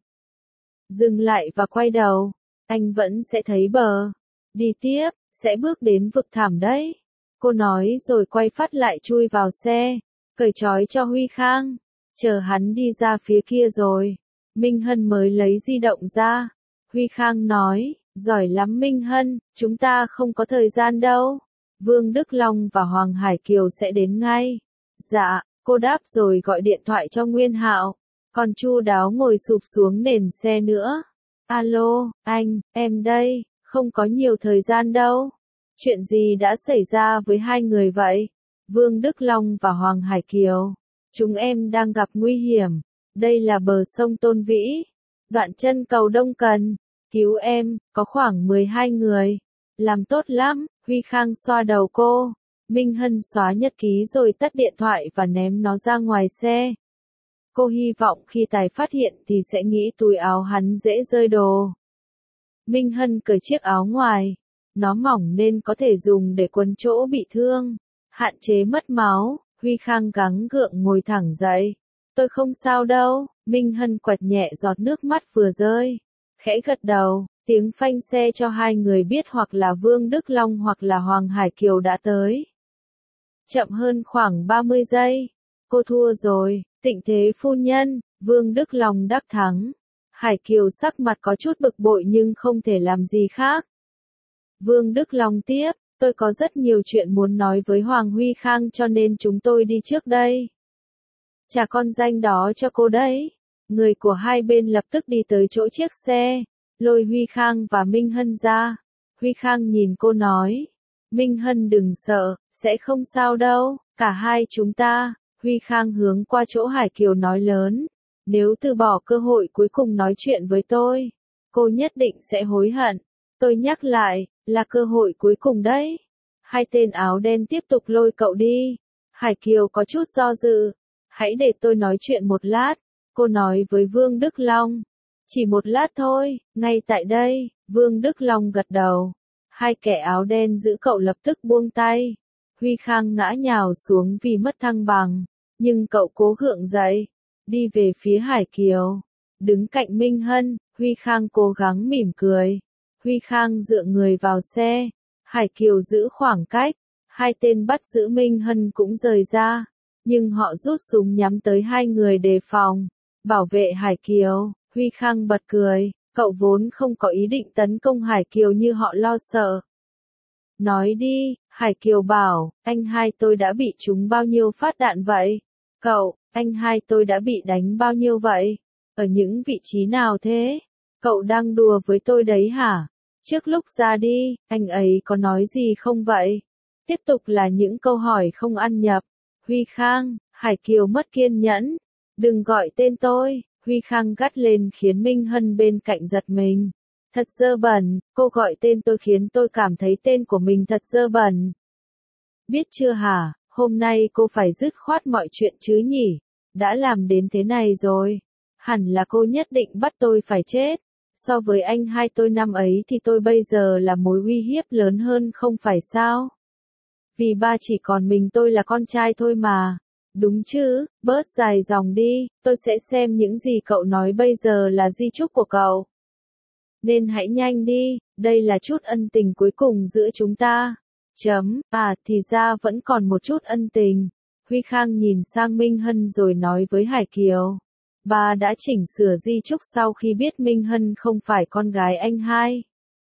Dừng lại và quay đầu, anh vẫn sẽ thấy bờ. Đi tiếp, sẽ bước đến vực thẳm đấy. Cô nói rồi quay phát lại chui vào xe, cởi trói cho Huy Khang. Chờ hắn đi ra phía kia rồi, Minh Hân mới lấy di động ra. Huy Khang nói, giỏi lắm Minh Hân, chúng ta không có thời gian đâu. Vương Đức Long và Hoàng Hải Kiều sẽ đến ngay. Dạ, cô đáp rồi gọi điện thoại cho Nguyên Hạo. Còn Chu Đáo ngồi sụp xuống nền xe nữa. Alo, anh, em đây, không có nhiều thời gian đâu. Chuyện gì đã xảy ra với hai người vậy? Vương Đức Long và Hoàng Hải Kiều. Chúng em đang gặp nguy hiểm. Đây là bờ sông Tôn Vĩ. Đoạn chân cầu Đông Cần. Cứu em, có khoảng 12 người. Làm tốt lắm, Huy Khang xoa đầu cô. Minh Hân xóa nhật ký rồi tắt điện thoại và ném nó ra ngoài xe. Cô hy vọng khi Tài phát hiện thì sẽ nghĩ túi áo hắn dễ rơi đồ. Minh Hân cởi chiếc áo ngoài. Nó mỏng nên có thể dùng để quấn chỗ bị thương. Hạn chế mất máu, Huy Khang gắng gượng ngồi thẳng dậy. Tôi không sao đâu, Minh Hân quẹt nhẹ giọt nước mắt vừa rơi. Khẽ gật đầu, tiếng phanh xe cho hai người biết hoặc là Vương Đức Long hoặc là Hoàng Hải Kiều đã tới. Chậm hơn khoảng 30 giây. Cô thua rồi, Tịnh Thế phu nhân, Vương Đức Long đắc thắng. Hải Kiều sắc mặt có chút bực bội nhưng không thể làm gì khác. Vương Đức Long tiếp, tôi có rất nhiều chuyện muốn nói với Hoàng Huy Khang cho nên chúng tôi đi trước đây. Trả con danh đó cho cô đấy. Người của hai bên lập tức đi tới chỗ chiếc xe, lôi Huy Khang và Minh Hân ra. Huy Khang nhìn cô nói, Minh Hân đừng sợ, sẽ không sao đâu, cả hai chúng ta. Huy Khang hướng qua chỗ Hải Kiều nói lớn, nếu từ bỏ cơ hội cuối cùng nói chuyện với tôi, cô nhất định sẽ hối hận. Tôi nhắc lại, là cơ hội cuối cùng đấy. Hai tên áo đen tiếp tục lôi cậu đi. Hải Kiều có chút do dự. Hãy để tôi nói chuyện một lát. Cô nói với Vương Đức Long. Chỉ một lát thôi, ngay tại đây. Vương Đức Long gật đầu. Hai kẻ áo đen giữ cậu lập tức buông tay. Huy Khang ngã nhào xuống vì mất thăng bằng. Nhưng cậu cố gượng dậy. Đi về phía Hải Kiều. Đứng cạnh Minh Hân, Huy Khang cố gắng mỉm cười. Huy Khang dựa người vào xe. Hải Kiều giữ khoảng cách. Hai tên bắt giữ Minh Hân cũng rời ra. Nhưng họ rút súng nhắm tới hai người đề phòng. Bảo vệ Hải Kiều. Huy Khang bật cười. Cậu vốn không có ý định tấn công Hải Kiều như họ lo sợ. Nói đi, Hải Kiều bảo, anh hai tôi đã bị trúng bao nhiêu phát đạn vậy? Cậu, anh hai tôi đã bị đánh bao nhiêu vậy? Ở những vị trí nào thế? Cậu đang đùa với tôi đấy hả? Trước lúc ra đi, anh ấy có nói gì không vậy? Tiếp tục là những câu hỏi không ăn nhập. Huy Khang, Hải Kiều mất kiên nhẫn. Đừng gọi tên tôi, Huy Khang gắt lên khiến Minh Hân bên cạnh giật mình. Thật dơ bẩn, cô gọi tên tôi khiến tôi cảm thấy tên của mình thật dơ bẩn. Biết chưa hả, hôm nay cô phải dứt khoát mọi chuyện chứ nhỉ? Đã làm đến thế này rồi. Hẳn là cô nhất định bắt tôi phải chết. So với anh hai tôi năm ấy thì tôi bây giờ là mối uy hiếp lớn hơn không phải sao? Vì ba chỉ còn mình tôi là con trai thôi mà. Đúng chứ, bớt dài dòng đi, tôi sẽ xem những gì cậu nói bây giờ là di chúc của cậu. Nên hãy nhanh đi, đây là chút ân tình cuối cùng giữa chúng ta. Thì ra vẫn còn một chút ân tình. Huy Khang nhìn sang Minh Hân rồi nói với Hải Kiều. Bà đã chỉnh sửa di chúc sau khi biết Minh Hân không phải con gái anh hai.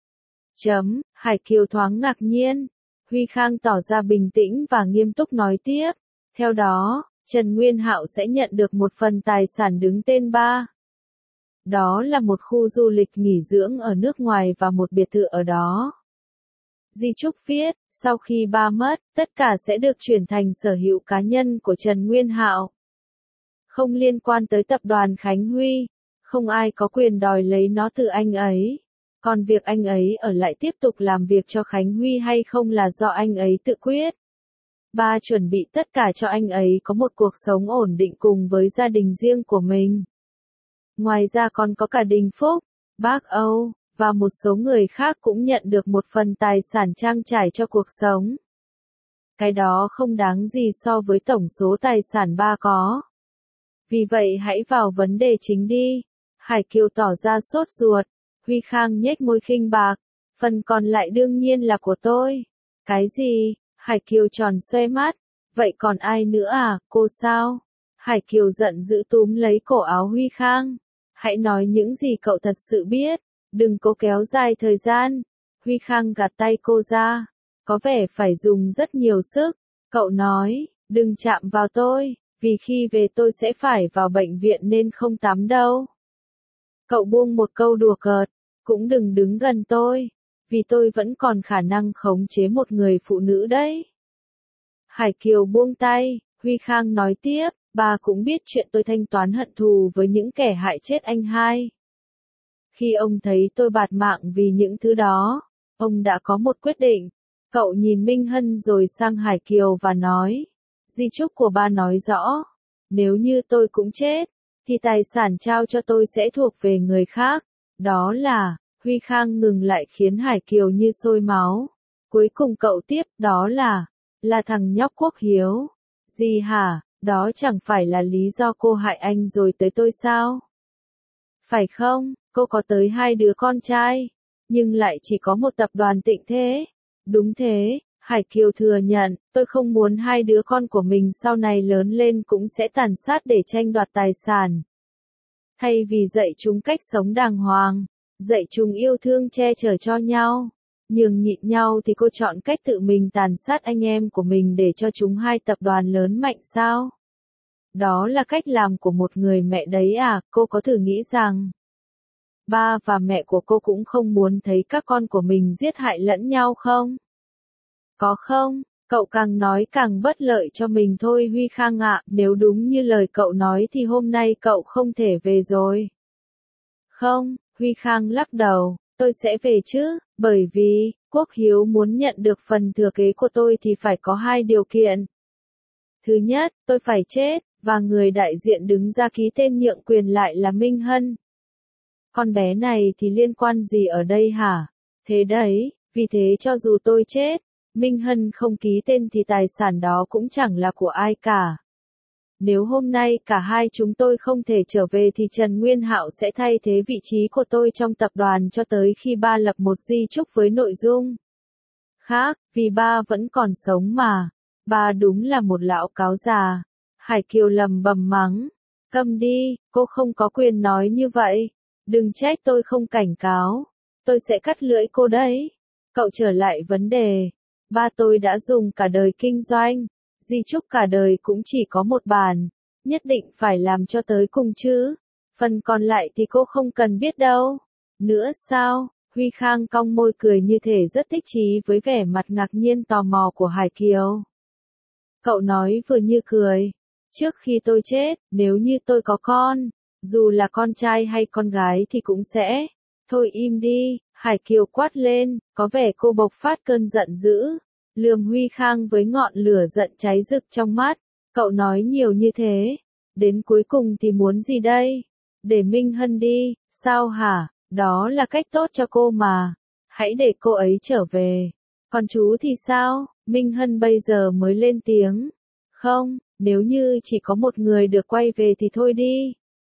Hải Kiều thoáng ngạc nhiên. Huy Khang tỏ ra bình tĩnh và nghiêm túc nói tiếp. Theo đó, Trần Nguyên Hạo sẽ nhận được một phần tài sản đứng tên ba. Đó là một khu du lịch nghỉ dưỡng ở nước ngoài và một biệt thự ở đó. Di chúc viết, sau khi ba mất, tất cả sẽ được chuyển thành sở hữu cá nhân của Trần Nguyên Hạo. Không liên quan tới tập đoàn Khánh Huy, không ai có quyền đòi lấy nó từ anh ấy. Còn việc anh ấy ở lại tiếp tục làm việc cho Khánh Huy hay không là do anh ấy tự quyết. Ba chuẩn bị tất cả cho anh ấy có một cuộc sống ổn định cùng với gia đình riêng của mình. Ngoài ra còn có cả Đình Phúc, bác Âu, và một số người khác cũng nhận được một phần tài sản trang trải cho cuộc sống. Cái đó không đáng gì so với tổng số tài sản ba có. Vì vậy hãy vào vấn đề chính đi. Hải Kiều tỏ ra sốt ruột. Huy Khang nhếch môi khinh bạc. Phần còn lại đương nhiên là của tôi. Cái gì? Hải Kiều tròn xoe mắt. Vậy còn ai nữa à, cô sao? Hải Kiều giận dữ túm lấy cổ áo Huy Khang. Hãy nói những gì cậu thật sự biết. Đừng cố kéo dài thời gian. Huy Khang gạt tay cô ra. Có vẻ phải dùng rất nhiều sức. Cậu nói, đừng chạm vào tôi, vì khi về tôi sẽ phải vào bệnh viện nên không tắm đâu. Cậu buông một câu đùa cợt. Cũng đừng đứng gần tôi, vì tôi vẫn còn khả năng khống chế một người phụ nữ đấy. Hải Kiều buông tay, Huy Khang nói tiếp, bà cũng biết chuyện tôi thanh toán hận thù với những kẻ hại chết anh hai. Khi ông thấy tôi bạt mạng vì những thứ đó, ông đã có một quyết định. Cậu nhìn Minh Hân rồi sang Hải Kiều và nói, di chúc của ba nói rõ, nếu như tôi cũng chết, thì tài sản trao cho tôi sẽ thuộc về người khác. Đó là, Huy Khang ngừng lại khiến Hải Kiều như sôi máu. Cuối cùng cậu tiếp, đó là thằng nhóc Quốc Hiếu. Gì hả, đó chẳng phải là lý do cô hại anh rồi tới tôi sao? Phải không, cô có tới 2 đứa con trai, nhưng lại chỉ có một tập đoàn Tịnh Thế. Đúng thế, Hải Kiều thừa nhận, tôi không muốn 2 đứa con của mình sau này lớn lên cũng sẽ tàn sát để tranh đoạt tài sản. Thay vì dạy chúng cách sống đàng hoàng, dạy chúng yêu thương che chở cho nhau, nhường nhịn nhau thì cô chọn cách tự mình tàn sát anh em của mình để cho chúng 2 tập đoàn lớn mạnh sao? Đó là cách làm của một người mẹ đấy à, cô có thử nghĩ rằng ba và mẹ của cô cũng không muốn thấy các con của mình giết hại lẫn nhau không? Có không? Cậu càng nói càng bất lợi cho mình thôi Huy Khang ạ, nếu đúng như lời cậu nói thì hôm nay cậu không thể về rồi. Không, Huy Khang lắc đầu, tôi sẽ về chứ, bởi vì, Quốc Hiếu muốn nhận được phần thừa kế của tôi thì phải có 2 điều kiện. Thứ nhất, tôi phải chết, và người đại diện đứng ra ký tên nhượng quyền lại là Minh Hân. Con bé này thì liên quan gì ở đây hả? Thế đấy, vì thế cho dù tôi chết, Minh Hân không ký tên thì tài sản đó cũng chẳng là của ai cả. Nếu hôm nay cả hai chúng tôi không thể trở về thì Trần Nguyên Hạo sẽ thay thế vị trí của tôi trong tập đoàn cho tới khi ba lập một di chúc với nội dung khác, vì ba vẫn còn sống mà. Ba đúng là một lão cáo già. Hải Kiều lầm bầm mắng. Câm đi, cô không có quyền nói như vậy. Đừng trách tôi không cảnh cáo. Tôi sẽ cắt lưỡi cô đấy. Cậu trở lại vấn đề. Ba tôi đã dùng cả đời kinh doanh. Di chúc cả đời cũng chỉ có một bản. Nhất định phải làm cho tới cùng chứ. Phần còn lại thì cô không cần biết đâu. Nữa sao? Huy Khang cong môi cười như thể rất thích chí với vẻ mặt ngạc nhiên tò mò của Hải Kiều. Cậu nói vừa như cười. Trước khi tôi chết, nếu như tôi có con, dù là con trai hay con gái thì cũng sẽ. Thôi im đi, Hải Kiều quát lên, có vẻ cô bộc phát cơn giận dữ. Lườm Huy Khang với ngọn lửa giận cháy rực trong mắt. Cậu nói nhiều như thế. Đến cuối cùng thì muốn gì đây? Để Minh Hân đi, sao hả? Đó là cách tốt cho cô mà. Hãy để cô ấy trở về. Còn chú thì sao? Minh Hân bây giờ mới lên tiếng. Không, nếu như chỉ có một người được quay về thì thôi đi.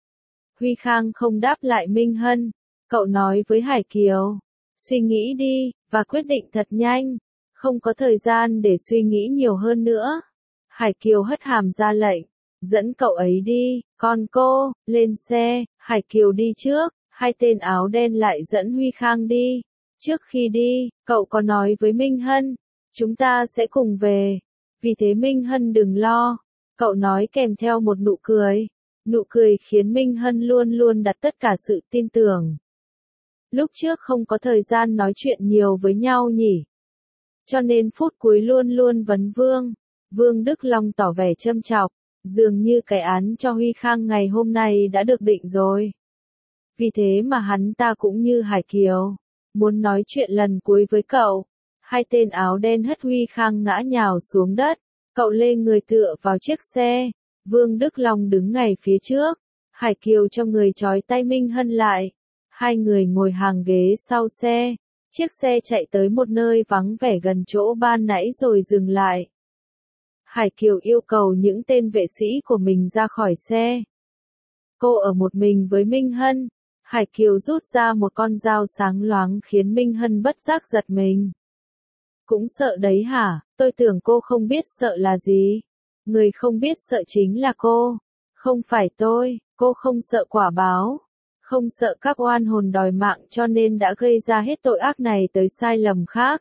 Huy Khang không đáp lại Minh Hân. Cậu nói với Hải Kiều. Suy nghĩ đi, và quyết định thật nhanh. Không có thời gian để suy nghĩ nhiều hơn nữa. Hải Kiều hất hàm ra lệnh. Dẫn cậu ấy đi, còn cô, lên xe. Hải Kiều đi trước. 2 tên áo đen lại dẫn Huy Khang đi. Trước khi đi, cậu có nói với Minh Hân. Chúng ta sẽ cùng về. Vì thế Minh Hân đừng lo. Cậu nói kèm theo một nụ cười. Nụ cười khiến Minh Hân luôn luôn đặt tất cả sự tin tưởng. Lúc trước không có thời gian nói chuyện nhiều với nhau nhỉ. Cho nên phút cuối luôn luôn vấn Vương. Vương Đức Long tỏ vẻ châm chọc, dường như cái án cho Huy Khang ngày hôm nay đã được định rồi. Vì thế mà hắn ta cũng như Hải Kiều, muốn nói chuyện lần cuối với cậu. Hai tên áo đen hất Huy Khang ngã nhào xuống đất, cậu lê người tựa vào chiếc xe. Vương Đức Long đứng ngay phía trước, Hải Kiều cho người trói tay Minh Hân lại. Hai người ngồi hàng ghế sau xe, chiếc xe chạy tới một nơi vắng vẻ gần chỗ ban nãy rồi dừng lại. Hải Kiều yêu cầu những tên vệ sĩ của mình ra khỏi xe. Cô ở một mình với Minh Hân. Hải Kiều rút ra một con dao sáng loáng khiến Minh Hân bất giác giật mình. Cũng sợ đấy hả? Tôi tưởng cô không biết sợ là gì. Người không biết sợ chính là cô. Không phải tôi, cô không sợ quả báo. Không sợ các oan hồn đòi mạng cho nên đã gây ra hết tội ác này tới sai lầm khác.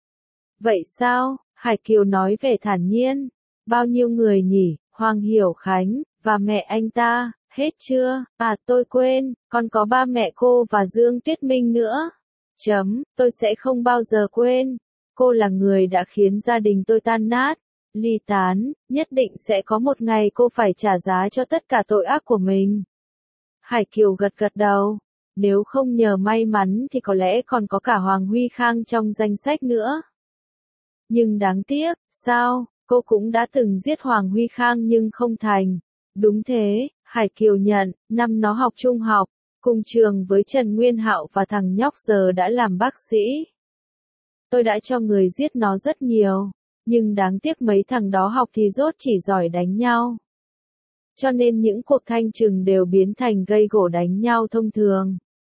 Vậy sao? Hải Kiều nói vẻ thản nhiên. Bao nhiêu người nhỉ? Hoàng Hiểu Khánh, và mẹ anh ta, hết chưa? À tôi quên, còn có ba mẹ cô và Dương Tuyết Minh nữa. Tôi sẽ không bao giờ quên. Cô là người đã khiến gia đình tôi tan nát, ly tán, nhất định sẽ có một ngày cô phải trả giá cho tất cả tội ác của mình. Hải Kiều gật gật đầu. Nếu không nhờ may mắn thì có lẽ còn có cả Hoàng Huy Khang trong danh sách nữa. Nhưng đáng tiếc, sao? Cô cũng đã từng giết Hoàng Huy Khang nhưng không thành. Đúng thế, Hải Kiều nhận, năm nó học trung học, cùng trường với Trần Nguyên Hạo và thằng nhóc giờ đã làm bác sĩ. Tôi đã cho người giết nó rất nhiều, nhưng đáng tiếc mấy thằng đó học thì dốt chỉ giỏi đánh nhau. Cho nên những cuộc thanh trừng đều biến thành gây gổ đánh nhau thông thường.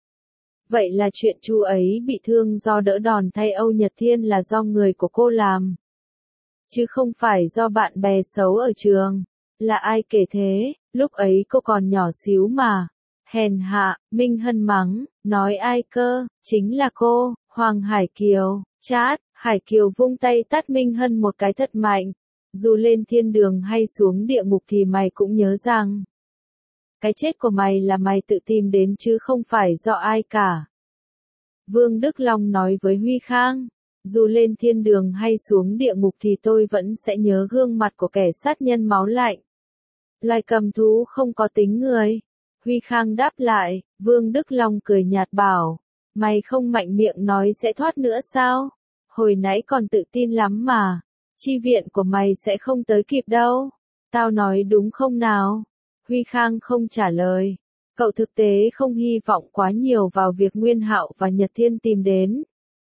Vậy là chuyện chú ấy bị thương do đỡ đòn thay Âu Nhật Thiên là do người của cô làm. Chứ không phải do bạn bè xấu ở trường. Là ai kể thế, lúc ấy cô còn nhỏ xíu mà. Hèn hạ, Minh Hân mắng, nói ai cơ, chính là cô, Hoàng Hải Kiều. Chát, Hải Kiều vung tay tát Minh Hân một cái thật mạnh. Dù lên thiên đường hay xuống địa ngục thì mày cũng nhớ rằng cái chết của mày là mày tự tìm đến chứ không phải do ai cả. Vương Đức Long nói với Huy Khang, dù lên thiên đường hay xuống địa ngục thì tôi vẫn sẽ nhớ gương mặt của kẻ sát nhân máu lạnh. Loài cầm thú không có tính người. Huy Khang đáp lại, Vương Đức Long cười nhạt bảo, mày không mạnh miệng nói sẽ thoát nữa sao? Hồi nãy còn tự tin lắm mà. Chi viện của mày sẽ không tới kịp đâu. Tao nói đúng không nào? Huy Khang không trả lời. Cậu thực tế không hy vọng quá nhiều vào việc Nguyên Hạo và Nhật Thiên tìm đến.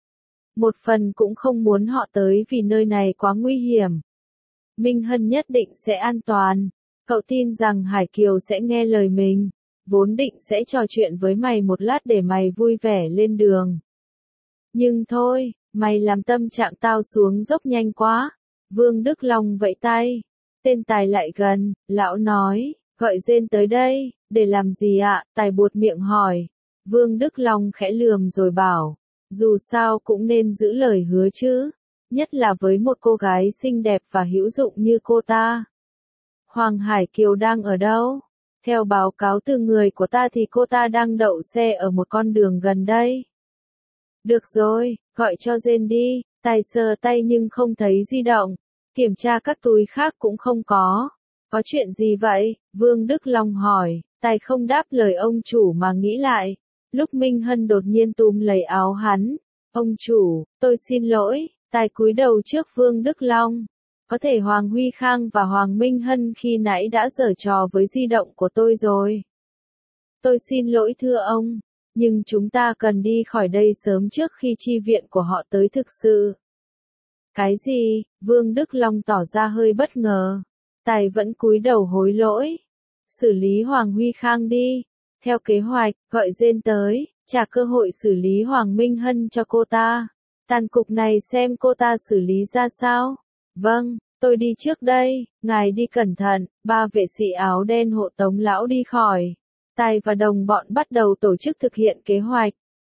Một phần cũng không muốn họ tới vì nơi này quá nguy hiểm. Minh Hân nhất định sẽ an toàn. Cậu tin rằng Hải Kiều sẽ nghe lời mình. Vốn định sẽ trò chuyện với mày một lát để mày vui vẻ lên đường. Nhưng thôi, mày làm tâm trạng tao xuống dốc nhanh quá. Vương Đức Long vẫy tay. Tên Tài lại gần, lão nói, gọi Dên tới đây, để làm gì ạ? Tài buột miệng hỏi. Vương Đức Long khẽ lườm rồi bảo, dù sao cũng nên giữ lời hứa chứ, nhất là với một cô gái xinh đẹp và hữu dụng như cô ta. Hoàng Hải Kiều đang ở đâu? Theo báo cáo từ người của ta thì cô ta đang đậu xe ở một con đường gần đây. Được rồi, gọi cho Dên đi. Tài sờ tay nhưng không thấy di động. Kiểm tra các túi khác cũng không có. Có chuyện gì vậy? Vương Đức Long hỏi. Tài không đáp lời ông chủ mà nghĩ lại. Lúc Minh Hân đột nhiên túm lấy áo hắn. Ông chủ, tôi xin lỗi. Tài cúi đầu trước Vương Đức Long. Có thể Hoàng Huy Khang và Hoàng Minh Hân khi nãy đã giở trò với di động của tôi rồi. Tôi xin lỗi thưa ông. Nhưng chúng ta cần đi khỏi đây sớm trước khi chi viện của họ tới thực sự. Cái gì? Vương Đức Long tỏ ra hơi bất ngờ. Tài vẫn cúi đầu hối lỗi. Xử lý Hoàng Huy Khang đi. Theo kế hoạch, gọi Dên tới, trả cơ hội xử lý Hoàng Minh Hân cho cô ta. Tàn cục này xem cô ta xử lý ra sao. Vâng, tôi đi trước đây, ngài đi cẩn thận. Ba vệ sĩ áo đen hộ tống lão đi khỏi. Tài và đồng bọn bắt đầu tổ chức thực hiện kế hoạch.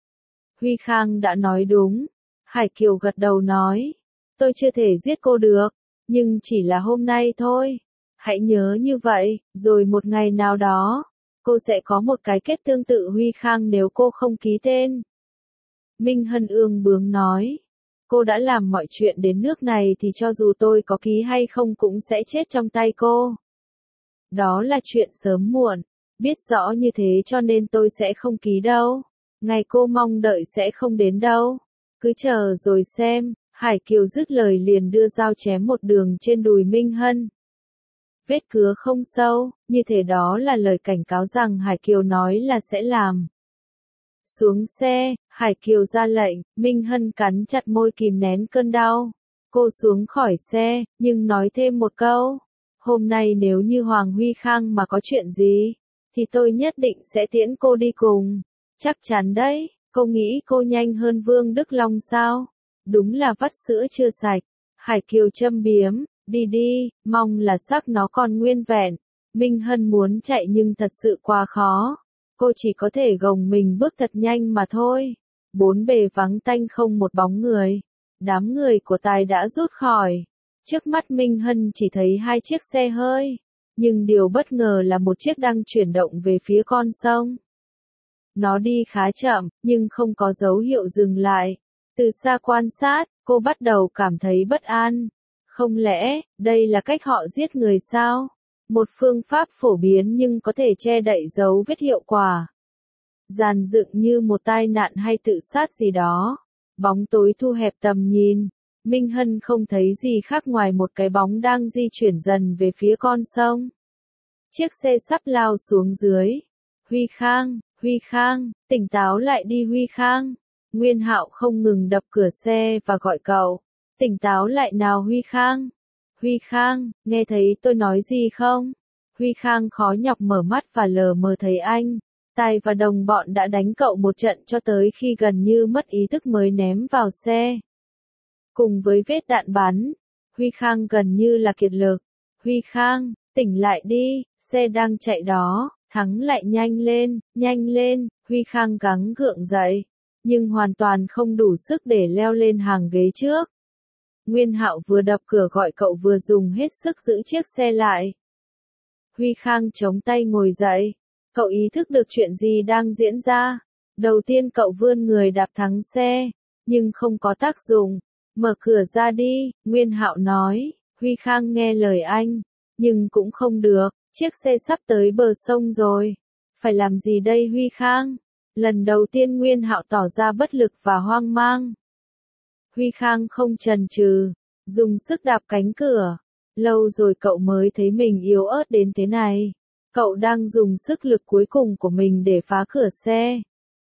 Huy Khang đã nói đúng. Hải Kiều gật đầu nói. Tôi chưa thể giết cô được, nhưng chỉ là hôm nay thôi. Hãy nhớ như vậy, rồi một ngày nào đó, cô sẽ có một cái kết tương tự Huy Khang nếu cô không ký tên. Minh Hân ương bướng nói. Cô đã làm mọi chuyện đến nước này thì cho dù tôi có ký hay không cũng sẽ chết trong tay cô. Đó là chuyện sớm muộn. Biết rõ như thế cho nên tôi sẽ không ký đâu. Ngày cô mong đợi sẽ không đến đâu. Cứ chờ rồi xem. Hải Kiều dứt lời liền đưa dao chém một đường trên đùi Minh Hân. Vết cứa không sâu, như thế đó là lời cảnh cáo rằng Hải Kiều nói là sẽ làm. Xuống xe, Hải Kiều ra lệnh, Minh Hân cắn chặt môi kìm nén cơn đau. Cô xuống khỏi xe, nhưng nói thêm một câu. Hôm nay nếu như Hoàng Huy Khang mà có chuyện gì, thì tôi nhất định sẽ tiễn cô đi cùng. Chắc chắn đấy, cô nghĩ cô nhanh hơn Vương Đức Long sao? Đúng là vắt sữa chưa sạch. Hải Kiều châm biếm, đi đi, mong là xác nó còn nguyên vẹn. Minh Hân muốn chạy nhưng thật sự quá khó. Cô chỉ có thể gồng mình bước thật nhanh mà thôi. Bốn bề vắng tanh không một bóng người. Đám người của Tài đã rút khỏi. Trước mắt Minh Hân chỉ thấy hai chiếc xe hơi. Nhưng điều bất ngờ là một chiếc đang chuyển động về phía con sông. Nó đi khá chậm, nhưng không có dấu hiệu dừng lại. Từ xa quan sát, cô bắt đầu cảm thấy bất an. Không lẽ, đây là cách họ giết người sao? Một phương pháp phổ biến nhưng có thể che đậy dấu vết hiệu quả. Dàn dựng như một tai nạn hay tự sát gì đó. Bóng tối thu hẹp tầm nhìn. Minh Hân không thấy gì khác ngoài một cái bóng đang di chuyển dần về phía con sông. Chiếc xe sắp lao xuống dưới. Huy Khang, tỉnh táo lại đi Huy Khang. Nguyên Hạo không ngừng đập cửa xe và gọi cậu. Tỉnh táo lại nào Huy Khang. Huy Khang, nghe thấy tôi nói gì không? Huy Khang khó nhọc mở mắt và lờ mờ thấy anh. Tài và đồng bọn đã đánh cậu một trận cho tới khi gần như mất ý thức mới ném vào xe. Cùng với vết đạn bắn, Huy Khang gần như là kiệt lực. Huy Khang, tỉnh lại đi, xe đang chạy đó, thắng lại nhanh lên, Huy Khang gắng gượng dậy, nhưng hoàn toàn không đủ sức để leo lên hàng ghế trước. Nguyên Hạo vừa đập cửa gọi cậu vừa dùng hết sức giữ chiếc xe lại. Huy Khang chống tay ngồi dậy, cậu ý thức được chuyện gì đang diễn ra. Đầu tiên cậu vươn người đạp thắng xe, nhưng không có tác dụng. Mở cửa ra đi, Nguyên Hạo nói. Huy Khang nghe lời anh, nhưng cũng không được, chiếc xe sắp tới bờ sông rồi. Phải làm gì đây Huy Khang? Lần đầu tiên Nguyên Hạo tỏ ra bất lực và hoang mang. Huy Khang không chần chừ, dùng sức đạp cánh cửa. Lâu rồi cậu mới thấy mình yếu ớt đến thế này. Cậu đang dùng sức lực cuối cùng của mình để phá cửa xe.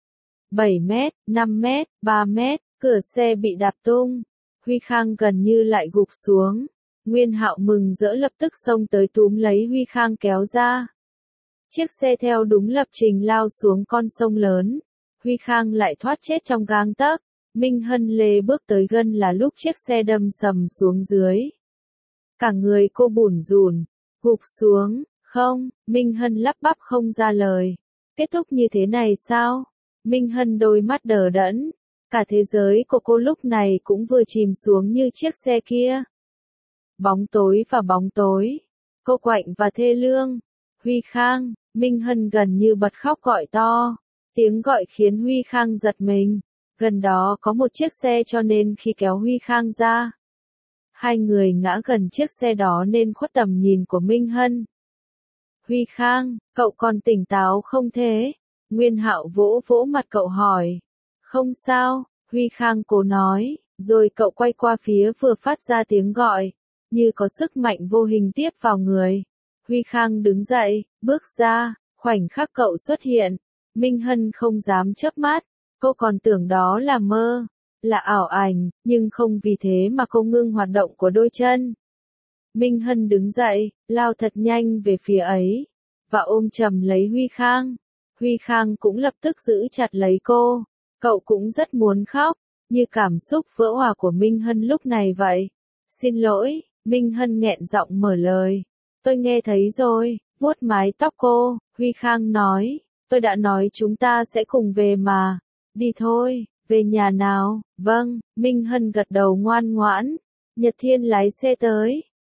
7 mét, 5 mét, 3 mét, cửa xe bị đạp tung. Huy Khang gần như lại gục xuống. Nguyên Hạo mừng rỡ lập tức xông tới túm lấy Huy Khang kéo ra. Chiếc xe theo đúng lập trình lao xuống con sông lớn. Huy Khang lại thoát chết trong gang tấc. Minh Hân lê bước tới gần là lúc chiếc xe đâm sầm xuống dưới. Cả người cô bủn rủn, gục xuống. Không, Minh Hân lắp bắp không ra lời. Kết thúc như thế này sao? Minh Hân đôi mắt đờ đẫn. Cả thế giới của cô lúc này cũng vừa chìm xuống như chiếc xe kia. Bóng tối và bóng tối. Cô quạnh và thê lương. Huy Khang, Minh Hân gần như bật khóc gọi to. Tiếng gọi khiến Huy Khang giật mình. Gần đó có một chiếc xe cho nên khi kéo Huy Khang ra. Hai người ngã gần chiếc xe đó nên khuất tầm nhìn của Minh Hân. Huy Khang, cậu còn tỉnh táo không thế? Nguyên Hạo vỗ vỗ mặt cậu hỏi. Không sao, Huy Khang cố nói, rồi cậu quay qua phía vừa phát ra tiếng gọi, như có sức mạnh vô hình tiếp vào người. Huy Khang đứng dậy, bước ra, khoảnh khắc cậu xuất hiện, Minh Hân không dám chớp mắt, cô còn tưởng đó là mơ, là ảo ảnh, nhưng không vì thế mà cô ngưng hoạt động của đôi chân. Minh Hân đứng dậy, lao thật nhanh về phía ấy, và ôm chầm lấy Huy Khang. Huy Khang cũng lập tức giữ chặt lấy cô. Cậu cũng rất muốn khóc, như cảm xúc vỡ òa của Minh Hân lúc này vậy. Xin lỗi, Minh Hân nghẹn giọng mở lời. Tôi nghe thấy rồi, vuốt mái tóc cô, Huy Khang nói. Tôi đã nói chúng ta sẽ cùng về mà. Đi thôi, về nhà nào. Vâng, Minh Hân gật đầu ngoan ngoãn. Nhật Thiên lái xe tới.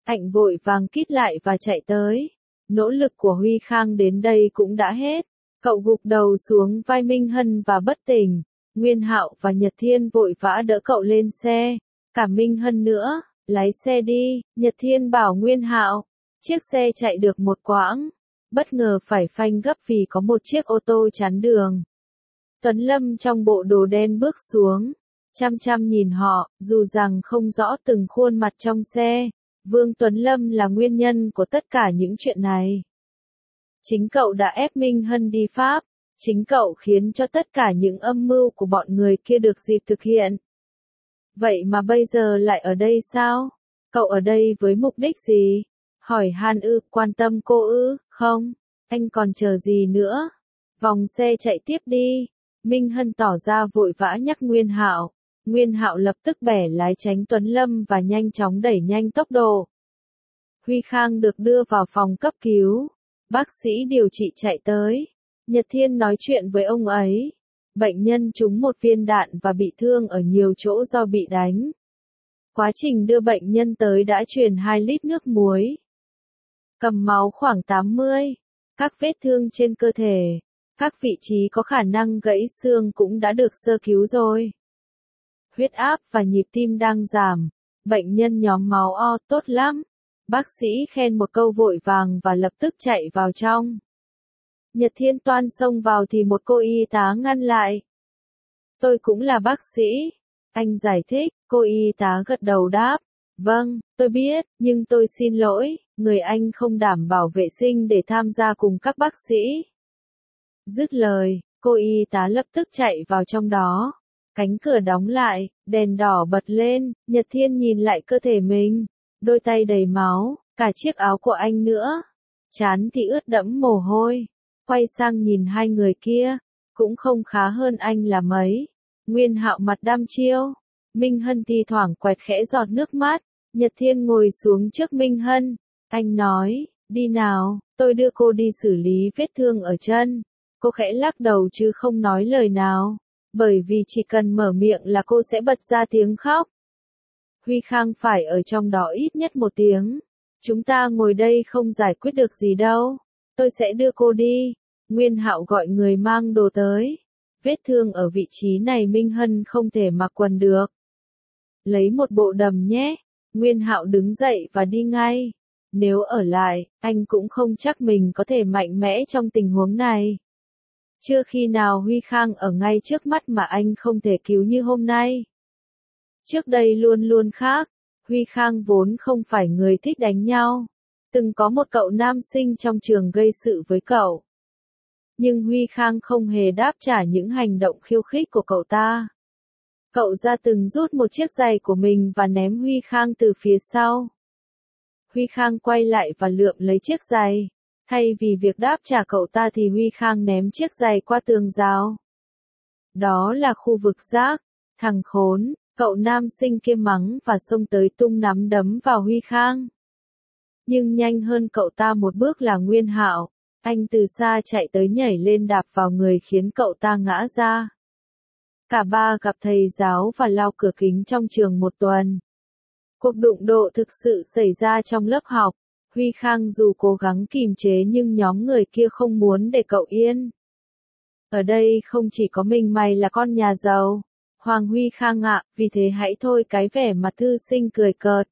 Anh vội vàng kít lại và chạy tới. Nỗ lực của Huy Khang đến đây cũng đã hết. Cậu gục đầu xuống vai Minh Hân và bất tỉnh. Nguyên Hạo và Nhật Thiên vội vã đỡ cậu lên xe. Cả Minh Hân nữa, lái xe đi, Nhật Thiên bảo Nguyên Hạo. Chiếc xe chạy được một quãng. Bất ngờ phải phanh gấp vì có một chiếc ô tô chắn đường. Tuấn Lâm trong bộ đồ đen bước xuống. Chăm chăm nhìn họ, dù rằng không rõ từng khuôn mặt trong xe. Vương Tuấn Lâm là nguyên nhân của tất cả những chuyện này. Chính cậu đã ép Minh Hân đi Pháp. Chính cậu khiến cho tất cả những âm mưu của bọn người kia được dịp thực hiện. Vậy mà bây giờ lại ở đây sao? Cậu ở đây với mục đích gì? Hỏi Han ư, quan tâm cô ư, không? Anh còn chờ gì nữa? Vòng xe chạy tiếp đi. Minh Hân tỏ ra vội vã nhắc Nguyên Hạo. Nguyên Hạo lập tức bẻ lái tránh Tuấn Lâm và nhanh chóng đẩy nhanh tốc độ. Huy Khang được đưa vào phòng cấp cứu. Bác sĩ điều trị chạy tới. Nhật Thiên nói chuyện với ông ấy. Bệnh nhân trúng một viên đạn và bị thương ở nhiều chỗ do bị đánh. Quá trình đưa bệnh nhân tới đã truyền 2 lít nước muối. Cầm máu khoảng 80. Các vết thương trên cơ thể. Các vị trí có khả năng gãy xương cũng đã được sơ cứu rồi. Huyết áp và nhịp tim đang giảm. Bệnh nhân nhóm máu O tốt lắm. Bác sĩ khen một câu vội vàng và lập tức chạy vào trong. Nhật Thiên toan xông vào thì một cô y tá ngăn lại. Tôi cũng là bác sĩ. Anh giải thích, cô y tá gật đầu đáp. Vâng, tôi biết, nhưng tôi xin lỗi, người anh không đảm bảo vệ sinh để tham gia cùng các bác sĩ. Dứt lời, cô y tá lập tức chạy vào trong đó. Cánh cửa đóng lại, đèn đỏ bật lên, Nhật Thiên nhìn lại cơ thể mình. Đôi tay đầy máu, cả chiếc áo của anh nữa. Trán thì ướt đẫm mồ hôi. Quay sang nhìn hai người kia, cũng không khá hơn anh là mấy. Nguyên Hạo mặt đăm chiêu. Minh Hân thì thoảng quẹt khẽ giọt nước mắt. Nhật Thiên ngồi xuống trước Minh Hân. Anh nói, đi nào, tôi đưa cô đi xử lý vết thương ở chân. Cô khẽ lắc đầu chứ không nói lời nào. Bởi vì chỉ cần mở miệng là cô sẽ bật ra tiếng khóc. Huy Khang phải ở trong đó ít nhất 1 tiếng. Chúng ta ngồi đây không giải quyết được gì đâu. Tôi sẽ đưa cô đi. Nguyên Hạo gọi người mang đồ tới. Vết thương ở vị trí này Minh Hân không thể mặc quần được. Lấy một bộ đầm nhé. Nguyên Hạo đứng dậy và đi ngay. Nếu ở lại, anh cũng không chắc mình có thể mạnh mẽ trong tình huống này. Chưa khi nào Huy Khang ở ngay trước mắt mà anh không thể cứu như hôm nay. Trước đây luôn luôn khác. Huy Khang vốn không phải người thích đánh nhau. Từng có một cậu nam sinh trong trường gây sự với cậu. Nhưng Huy Khang không hề đáp trả những hành động khiêu khích của cậu ta. Cậu ra từng rút một chiếc giày của mình và ném Huy Khang từ phía sau. Huy Khang quay lại và lượm lấy chiếc giày. Thay vì việc đáp trả cậu ta thì Huy Khang ném chiếc giày qua tường rào. Đó là khu vực rác. Thằng khốn, cậu nam sinh kia mắng và xông tới tung nắm đấm vào Huy Khang. Nhưng nhanh hơn cậu ta một bước là Nguyên Hạo. Anh từ xa chạy tới nhảy lên đạp vào người khiến cậu ta ngã ra. Cả ba gặp thầy giáo và lau cửa kính trong trường 1 tuần. Cuộc đụng độ thực sự xảy ra trong lớp học. Huy Khang dù cố gắng kìm chế nhưng nhóm người kia không muốn để cậu yên. Ở đây không chỉ có mình mày là con nhà giàu. Hoàng Huy Khang ạ, vì thế hãy thôi cái vẻ mặt thư sinh cười cợt.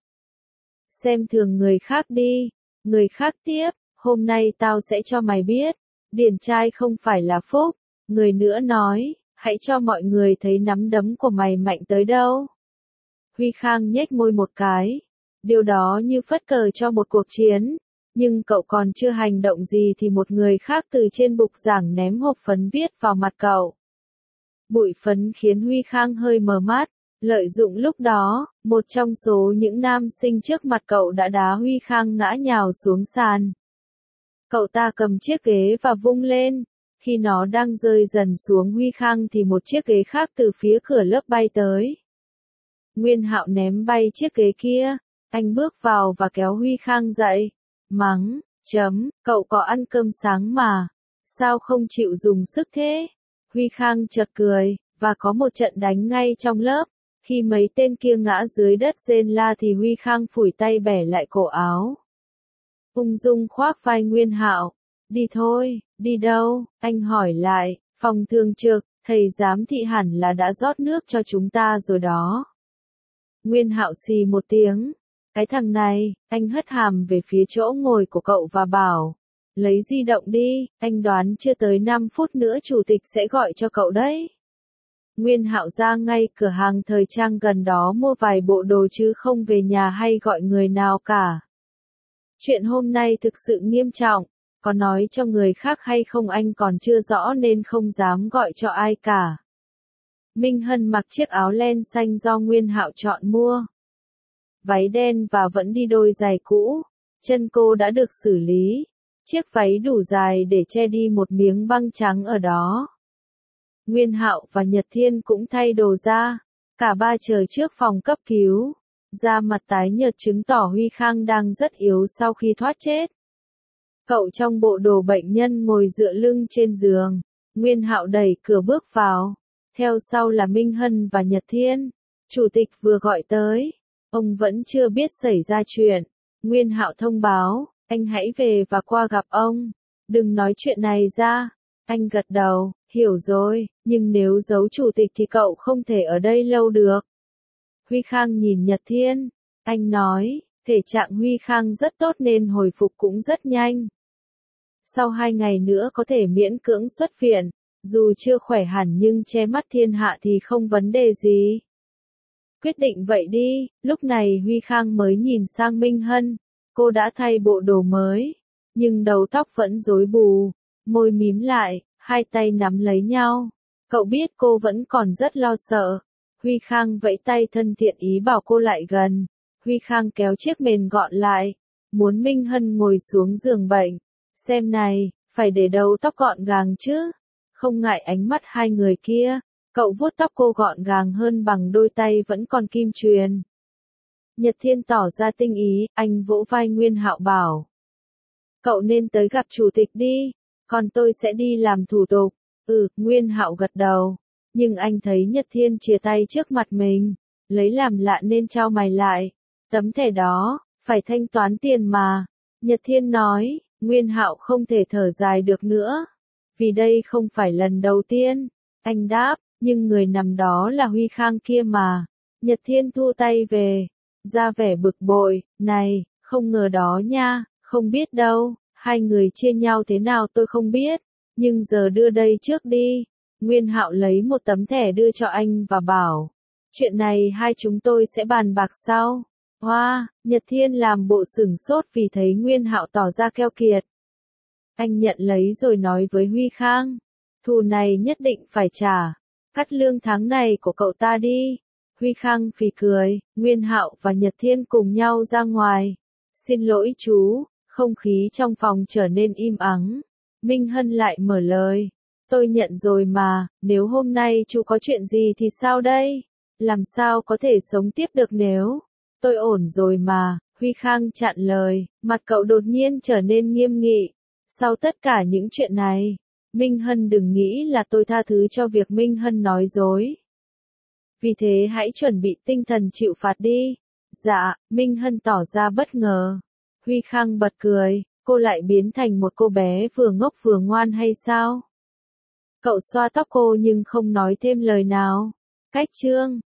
Xem thường người khác đi. Người khác tiếp, hôm nay tao sẽ cho mày biết. Điển trai không phải là phúc. Người nữa nói, hãy cho mọi người thấy nắm đấm của mày mạnh tới đâu. Huy Khang nhếch môi một cái. Điều đó như phất cờ cho một cuộc chiến. Nhưng cậu còn chưa hành động gì thì một người khác từ trên bục giảng ném hộp phấn viết vào mặt cậu. Bụi phấn khiến Huy Khang hơi mờ mắt. Lợi dụng lúc đó, một trong số những nam sinh trước mặt cậu đã đá Huy Khang ngã nhào xuống sàn. Cậu ta cầm chiếc ghế và vung lên. Khi nó đang rơi dần xuống Huy Khang thì một chiếc ghế khác từ phía cửa lớp bay tới. Nguyên Hạo ném bay chiếc ghế kia. Anh bước vào và kéo Huy Khang dậy. Mắng, cậu có ăn cơm sáng mà. Sao không chịu dùng sức thế? Huy Khang chợt cười, và có một trận đánh ngay trong lớp. Khi mấy tên kia ngã dưới đất rên la thì Huy Khang phủi tay bẻ lại cổ áo. Ung dung khoác vai Nguyên Hạo. Đi thôi, đi đâu? Anh hỏi lại, phòng thường trực, thầy giám thị hẳn là đã rót nước cho chúng ta rồi đó. Nguyên Hạo xì một tiếng. Cái thằng này, anh hất hàm về phía chỗ ngồi của cậu và bảo. Lấy di động đi, anh đoán chưa tới 5 phút nữa chủ tịch sẽ gọi cho cậu đấy. Nguyên Hạo ra ngay cửa hàng thời trang gần đó mua vài bộ đồ chứ không về nhà hay gọi người nào cả. Chuyện hôm nay thực sự nghiêm trọng, có nói cho người khác hay không anh còn chưa rõ nên không dám gọi cho ai cả. Minh Hân mặc chiếc áo len xanh do Nguyên Hạo chọn mua. Váy đen và vẫn đi đôi giày cũ, chân cô đã được xử lý, chiếc váy đủ dài để che đi một miếng băng trắng ở đó. Nguyên Hạo và Nhật Thiên cũng thay đồ ra, cả ba chờ trước phòng cấp cứu, da mặt tái nhợt chứng tỏ Huy Khang đang rất yếu sau khi thoát chết. Cậu trong bộ đồ bệnh nhân ngồi dựa lưng trên giường, Nguyên Hạo đẩy cửa bước vào, theo sau là Minh Hân và Nhật Thiên. Chủ tịch vừa gọi tới, ông vẫn chưa biết xảy ra chuyện. Nguyên Hạo thông báo, anh hãy về và qua gặp ông, đừng nói chuyện này ra. Anh gật đầu, hiểu rồi, nhưng nếu giấu chủ tịch thì cậu không thể ở đây lâu được. Huy Khang nhìn Nhật Thiên, anh nói, thể trạng Huy Khang rất tốt nên hồi phục cũng rất nhanh. Sau 2 ngày nữa có thể miễn cưỡng xuất viện, dù chưa khỏe hẳn nhưng che mắt thiên hạ thì không vấn đề gì. Quyết định vậy đi, lúc này Huy Khang mới nhìn sang Minh Hân, cô đã thay bộ đồ mới, nhưng đầu tóc vẫn rối bù, môi mím lại, hai tay nắm lấy nhau. Cậu biết cô vẫn còn rất lo sợ. Huy Khang vẫy tay thân thiện ý bảo cô lại gần. Huy Khang kéo chiếc mền gọn lại, muốn Minh Hân ngồi xuống giường bệnh. Xem này, phải để đầu tóc gọn gàng chứ. Không ngại ánh mắt hai người kia, cậu vuốt tóc cô gọn gàng hơn bằng đôi tay vẫn còn kim chuyền. Nhật Thiên tỏ ra tinh ý, anh vỗ vai Nguyên Hạo bảo. Cậu nên tới gặp chủ tịch đi, còn tôi sẽ đi làm thủ tục. Nguyên Hạo gật đầu. Nhưng anh thấy Nhật Thiên chìa tay trước mặt mình, lấy làm lạ nên chau mày lại. Tấm thẻ đó, phải thanh toán tiền mà. Nhật Thiên nói, Nguyên Hạo không thể thở dài được nữa. Vì đây không phải lần đầu tiên. Anh đáp, nhưng người nằm đó là Huy Khang kia mà. Nhật Thiên thu tay về, ra vẻ bực bội, này, không ngờ đó nha, không biết đâu, hai người chia nhau thế nào tôi không biết, nhưng giờ đưa đây trước đi. Nguyên Hạo lấy một tấm thẻ đưa cho anh và bảo, chuyện này hai chúng tôi sẽ bàn bạc sau. Hoa, Nhật Thiên làm bộ sửng sốt vì thấy Nguyên Hạo tỏ ra keo kiệt. Anh nhận lấy rồi nói với Huy Khang, thù này nhất định phải trả, cắt lương tháng này của cậu ta đi. Huy Khang phì cười, Nguyên Hạo và Nhật Thiên cùng nhau ra ngoài. Xin lỗi chú, không khí trong phòng trở nên im ắng. Minh Hân lại mở lời. Tôi nhận rồi mà, nếu hôm nay chú có chuyện gì thì sao đây? Làm sao có thể sống tiếp được nếu? Tôi ổn rồi mà, Huy Khang chặn lời, mặt cậu đột nhiên trở nên nghiêm nghị. Sau tất cả những chuyện này, Minh Hân đừng nghĩ là tôi tha thứ cho việc Minh Hân nói dối. Vì thế hãy chuẩn bị tinh thần chịu phạt đi. Dạ, Minh Hân tỏ ra bất ngờ. Huy Khang bật cười, cô lại biến thành một cô bé vừa ngốc vừa ngoan hay sao? Cậu xoa tóc cô nhưng không nói thêm lời nào. Cách chương